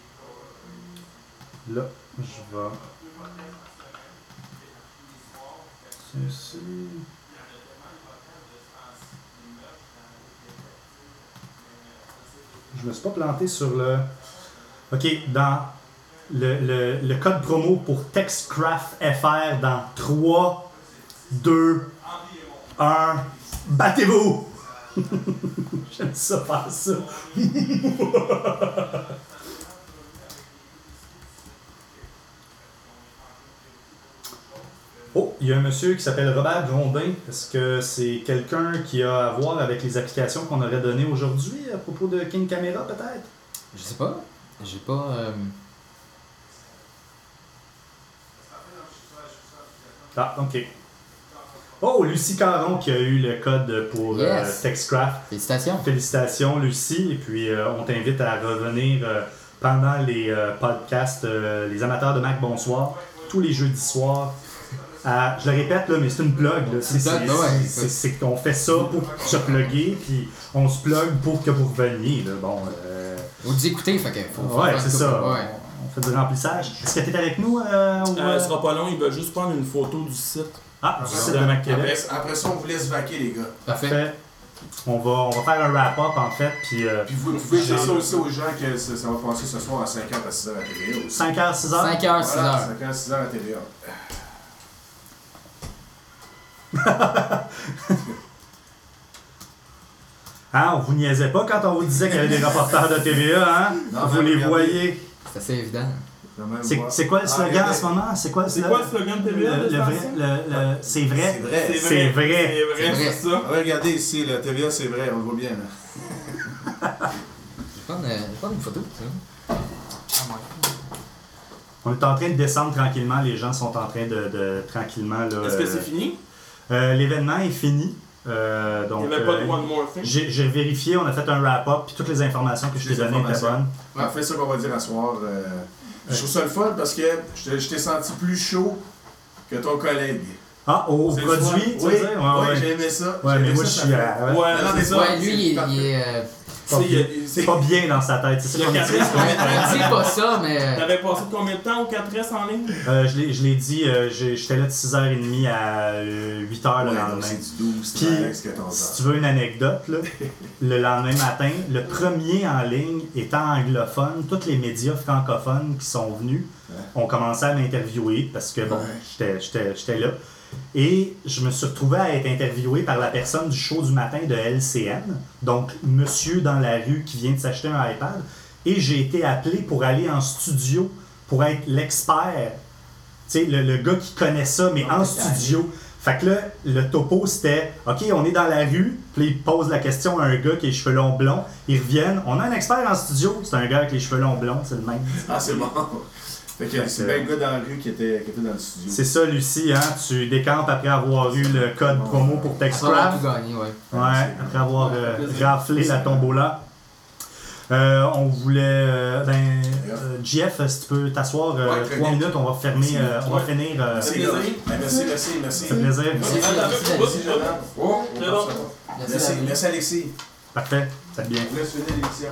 Là, je vais... Ceci... Je me suis pas planté sur le... OK, dans le code promo pour TextCraft FR dans 3, 2, 1, battez-vous! J'aime ça faire ça. Oh, il y a un monsieur qui s'appelle Robert Grondin. Est-ce que c'est quelqu'un qui a à voir avec les applications qu'on aurait données aujourd'hui à propos de King Camera, peut-être? Je sais pas. J'ai pas... Ah, ok. Oh, Lucie Caron qui a eu le code pour TextCraft. Félicitations. Félicitations, Lucie. Et puis, on t'invite à revenir pendant les podcasts Les Amateurs de Mac Bonsoir, tous les jeudis soirs. Je le répète, là, mais c'est une plug. C'est qu'on fait ça pour se plugger, puis on se plug pour que vous reveniez. Là. Bon, vous nous écoutez, fait que faut c'est ça. On fait du remplissage. Est-ce que tu es avec nous? Ce sera pas long, il va juste prendre une photo du site. Ah, du site de Mac Québec. Après ça, on vous laisse vaquer, les gars. Parfait. On va faire un wrap-up, en fait. Puis vous pouvez dire ça aussi aux gens que ça va passer ce soir à 5h à 6h à TVA. 5h, 6h? 5h, 6h. Voilà, 5h, 6h à TVA. Hein, on vous niaisait pas quand on vous disait qu'il y avait des reporters de TVA, hein? Non, vous les voyez. C'est assez évident. C'est quoi le slogan en ce moment? C'est quoi le slogan de TVA? C'est vrai. C'est vrai, c'est ça. Regardez ici, la TVA, c'est vrai, on le voit bien. Là. Je vais prendre une photo. On est en train de descendre tranquillement, les gens sont en train de tranquillement... Est-ce que c'est fini? L'événement est fini. Donc, il n'y avait pas de One More Thing? J'ai vérifié, on a fait un wrap-up, puis toutes les informations que je t'ai données étaient bonnes. En fait, ça qu'on va dire à soir. Je trouve ça le fun parce que je t'ai senti plus chaud que ton collègue. Ah, au produit, tu veux dire? Oui, j'ai aimé ça. Ouais, mais moi, je suis... Ouais, lui, il est... C'est pas bien dans sa tête. C'est ça qu'on dit. C'est pas ça, mais... T'avais passé combien de temps au 4S en ligne? Je l'ai dit, j'étais là de 6h30 à 8h le lendemain. C'est du 12, puis, si tu veux une anecdote, là, le lendemain matin, le premier en ligne étant anglophone, tous les médias francophones qui sont venus ont commencé à m'interviewer parce que bon, j'étais là. Et je me suis retrouvé à être interviewé par la personne du show du matin de LCN, donc monsieur dans la rue qui vient de s'acheter un iPad, et j'ai été appelé pour aller en studio pour être l'expert, tu sais, le gars qui connaît ça, mais en studio. Fait que là, le topo c'était OK, on est dans la rue, puis il pose la question à un gars qui a les cheveux longs blonds. Ils reviennent, on a un expert en studio, c'est un gars avec les cheveux longs blonds, c'est le même. Ah, c'est bon. Fait que c'est bien le gars dans la rue qui était dans le studio. C'est ça, Lucie, hein? Tu décampes après avoir eu le code promo pour TechScrap. Tout gagné, ouais. Ouais, après avoir raflé la tombola. On voulait. Jeff, si tu peux t'asseoir 3 minutes, on va fermer. On va finir. Merci. Ça fait plaisir. Merci, Jonathan. Oh, c'est bon. Merci, Alexis. Parfait, ça va bien. On laisse finir l'émission.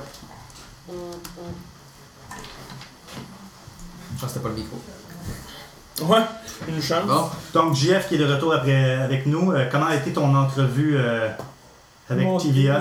Je pense que c'était pas le micro. Ouais, une chance. Bon. Donc, JF qui est de retour avec nous, comment a été ton entrevue avec TVA?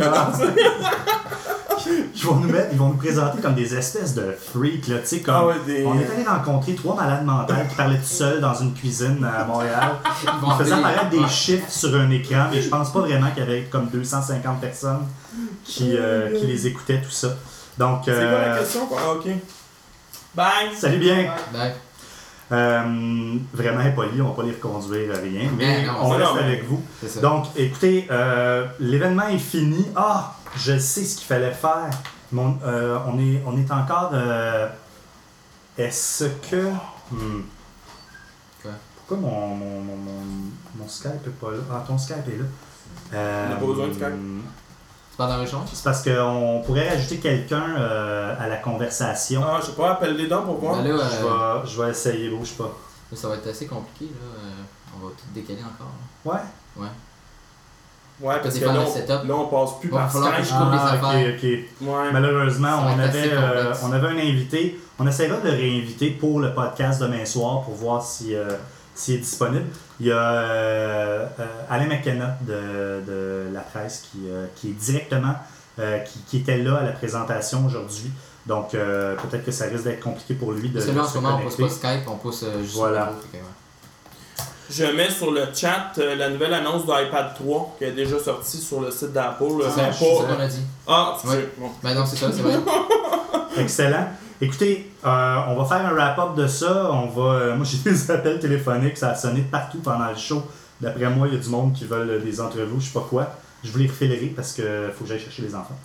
Ils vont nous présenter comme des espèces de freaks, là, tu sais, comme on est allé rencontrer 3 malades mentales qui parlaient tout seuls dans une cuisine à Montréal. Ils faisaient apparaître des chiffres sur un écran, mais je pense pas vraiment qu'il y avait comme 250 personnes qui les écoutaient, tout ça. Donc, c'est quoi la question? Ah, ok. Bye! Salut bien! Bye. Vraiment impoli, on va pas les reconduire à rien, mais non, on reste non, avec vous. C'est ça. Donc, écoutez, l'événement est fini. Ah, je sais ce qu'il fallait faire. On est encore. Est-ce que. Quoi? Pourquoi mon Skype est pas là? Ah, ton Skype est là. On n'a pas besoin de Skype. C'est pas dans le champ? C'est parce qu'on pourrait ajouter quelqu'un à la conversation. Ah, je sais pas, appelle les dents pour voir. Ben là, Je vais essayer, bouge pas. là, ça va être assez compliqué, là. On va tout décaler encore. Ouais? Ouais. Ouais, parce T'as que fait là, le setup. on passe plus Va par falloir que Skype. je coupe les affaires. ok. Ouais. Malheureusement, Ça va être assez complexe. on avait un invité. On essaiera de le réinviter pour le podcast demain soir pour voir s'il est disponible. Il y a Alain McKenna de la presse qui est directement qui était là à la présentation aujourd'hui. Donc peut-être que ça risque d'être compliqué pour lui de Parce que là, en se ce moment, on connecter. pousse pas Skype, on pousse juste Voilà. le micro, fait que, ouais. Je mets sur le chat la nouvelle annonce de iPad 3 qui est déjà sortie sur le site d'Apple. C'est ça qu'on a dit. Ah, Ouais. bon. Ben non, c'est ça, c'est vrai. Excellent. Écoutez, on va faire un wrap-up de ça. Moi, j'ai des appels téléphoniques, ça a sonné de partout pendant le show. D'après moi, il y a du monde qui veulent des entrevues, je sais pas quoi. Je vous les refilerai parce qu'il faut que j'aille chercher les enfants.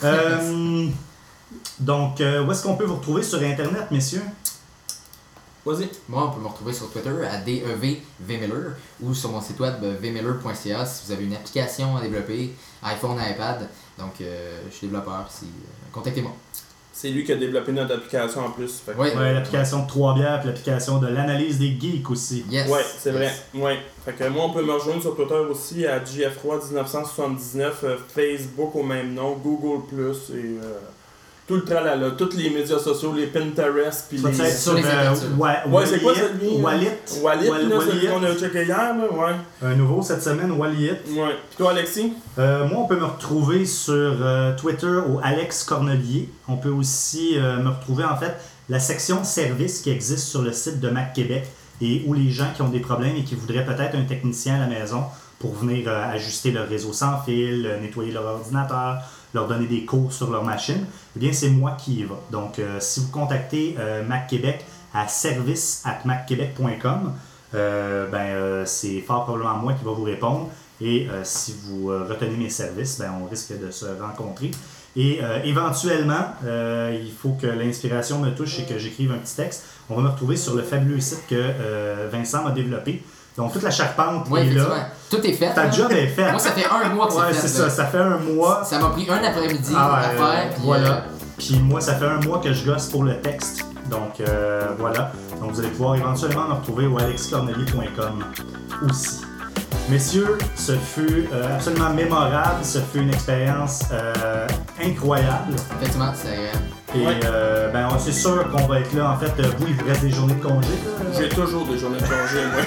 Donc, où est-ce qu'on peut vous retrouver sur Internet, messieurs? Vas-y. Moi, on peut me retrouver sur Twitter à DEVVMiller ou sur mon site web vmiller.ca si vous avez une application à développer, iPhone, iPad. Donc, je suis développeur. Contactez-moi. C'est lui qui a développé notre application en plus. Fait que- Oui. Ouais, l'application de 3 bières puis l'application de l'analyse des geeks aussi. Yes. Ouais, c'est vrai. Yes. Ouais. Fait que moi, on peut me rejoindre sur Twitter aussi à JF31979, Facebook au même nom, Google+, et tout le tralala, tous les médias sociaux, les Pinterest, puis Ça les... peut être sur les internets. Ouais, c'est quoi celui? Wallet. Wallet, là, celui Wallet. qu'on a checké hier, là, ouais. Un nouveau cette semaine, Wallet. Ouais. Puis toi, Alexis? Moi, on peut me retrouver sur Twitter au Alex Cornelier. On peut aussi me retrouver, en fait, la section service qui existe sur le site de Mac Québec et où les gens qui ont des problèmes et qui voudraient peut-être un technicien à la maison pour venir ajuster leur réseau sans fil, nettoyer leur ordinateur, leur donner des cours sur leur machine, eh bien, c'est moi qui y va. Donc, si vous contactez Mac Québec à service@macquebec.com, c'est fort probablement moi qui va vous répondre. Et si vous retenez mes services, on risque de se rencontrer. Et éventuellement, il faut que l'inspiration me touche et que j'écrive un petit texte. On va me retrouver sur le fabuleux site que Vincent m'a développé. Donc, toute la charpente Oui, est effectivement. là. Tout est fait. Ta là. job est faite. Moi, ça fait un mois que Ouais, c'est fait. c'est là. ça. Ça fait un mois. Ça m'a pris un après-midi Ah à ouais, faire. Puis, voilà. Puis moi, ça fait un mois que je gosse pour le texte. Donc, voilà. Donc, vous allez pouvoir éventuellement me retrouver au alexcornelier.com aussi. Messieurs, ce fut absolument mémorable. Ce fut une expérience incroyable. Effectivement, c'est agréable. Et c'est sûr qu'on va être là. En fait, vous, il vous reste des journées de congé. Là. J'ai toujours des journées de congé, moi.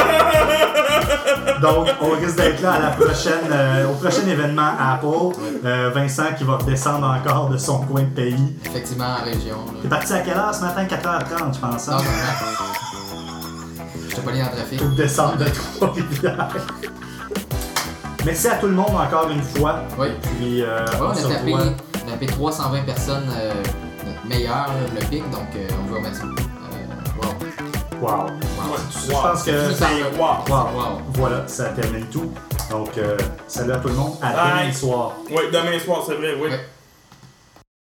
Donc, on risque d'être là à la prochaine, au prochain événement Apple. Vincent qui va redescendre encore de son coin de pays. Effectivement, en région. T'es Là. parti à quelle heure ce matin? 4h30, je pense. Non, Hein? non, non. J'étais pas lié en trafic. Pour descendre de Trois-Rivières. Merci à tout le monde encore une fois. Oui. Puis, On a se tapé, revoit. 320 personnes, notre meilleur, le pic, donc on vous remercie. Wow. Wow. Je pense que c'est wow. Voilà, ça termine tout. Donc, salut à tout le monde. À demain soir. Oui, demain soir, c'est vrai, oui. Ouais.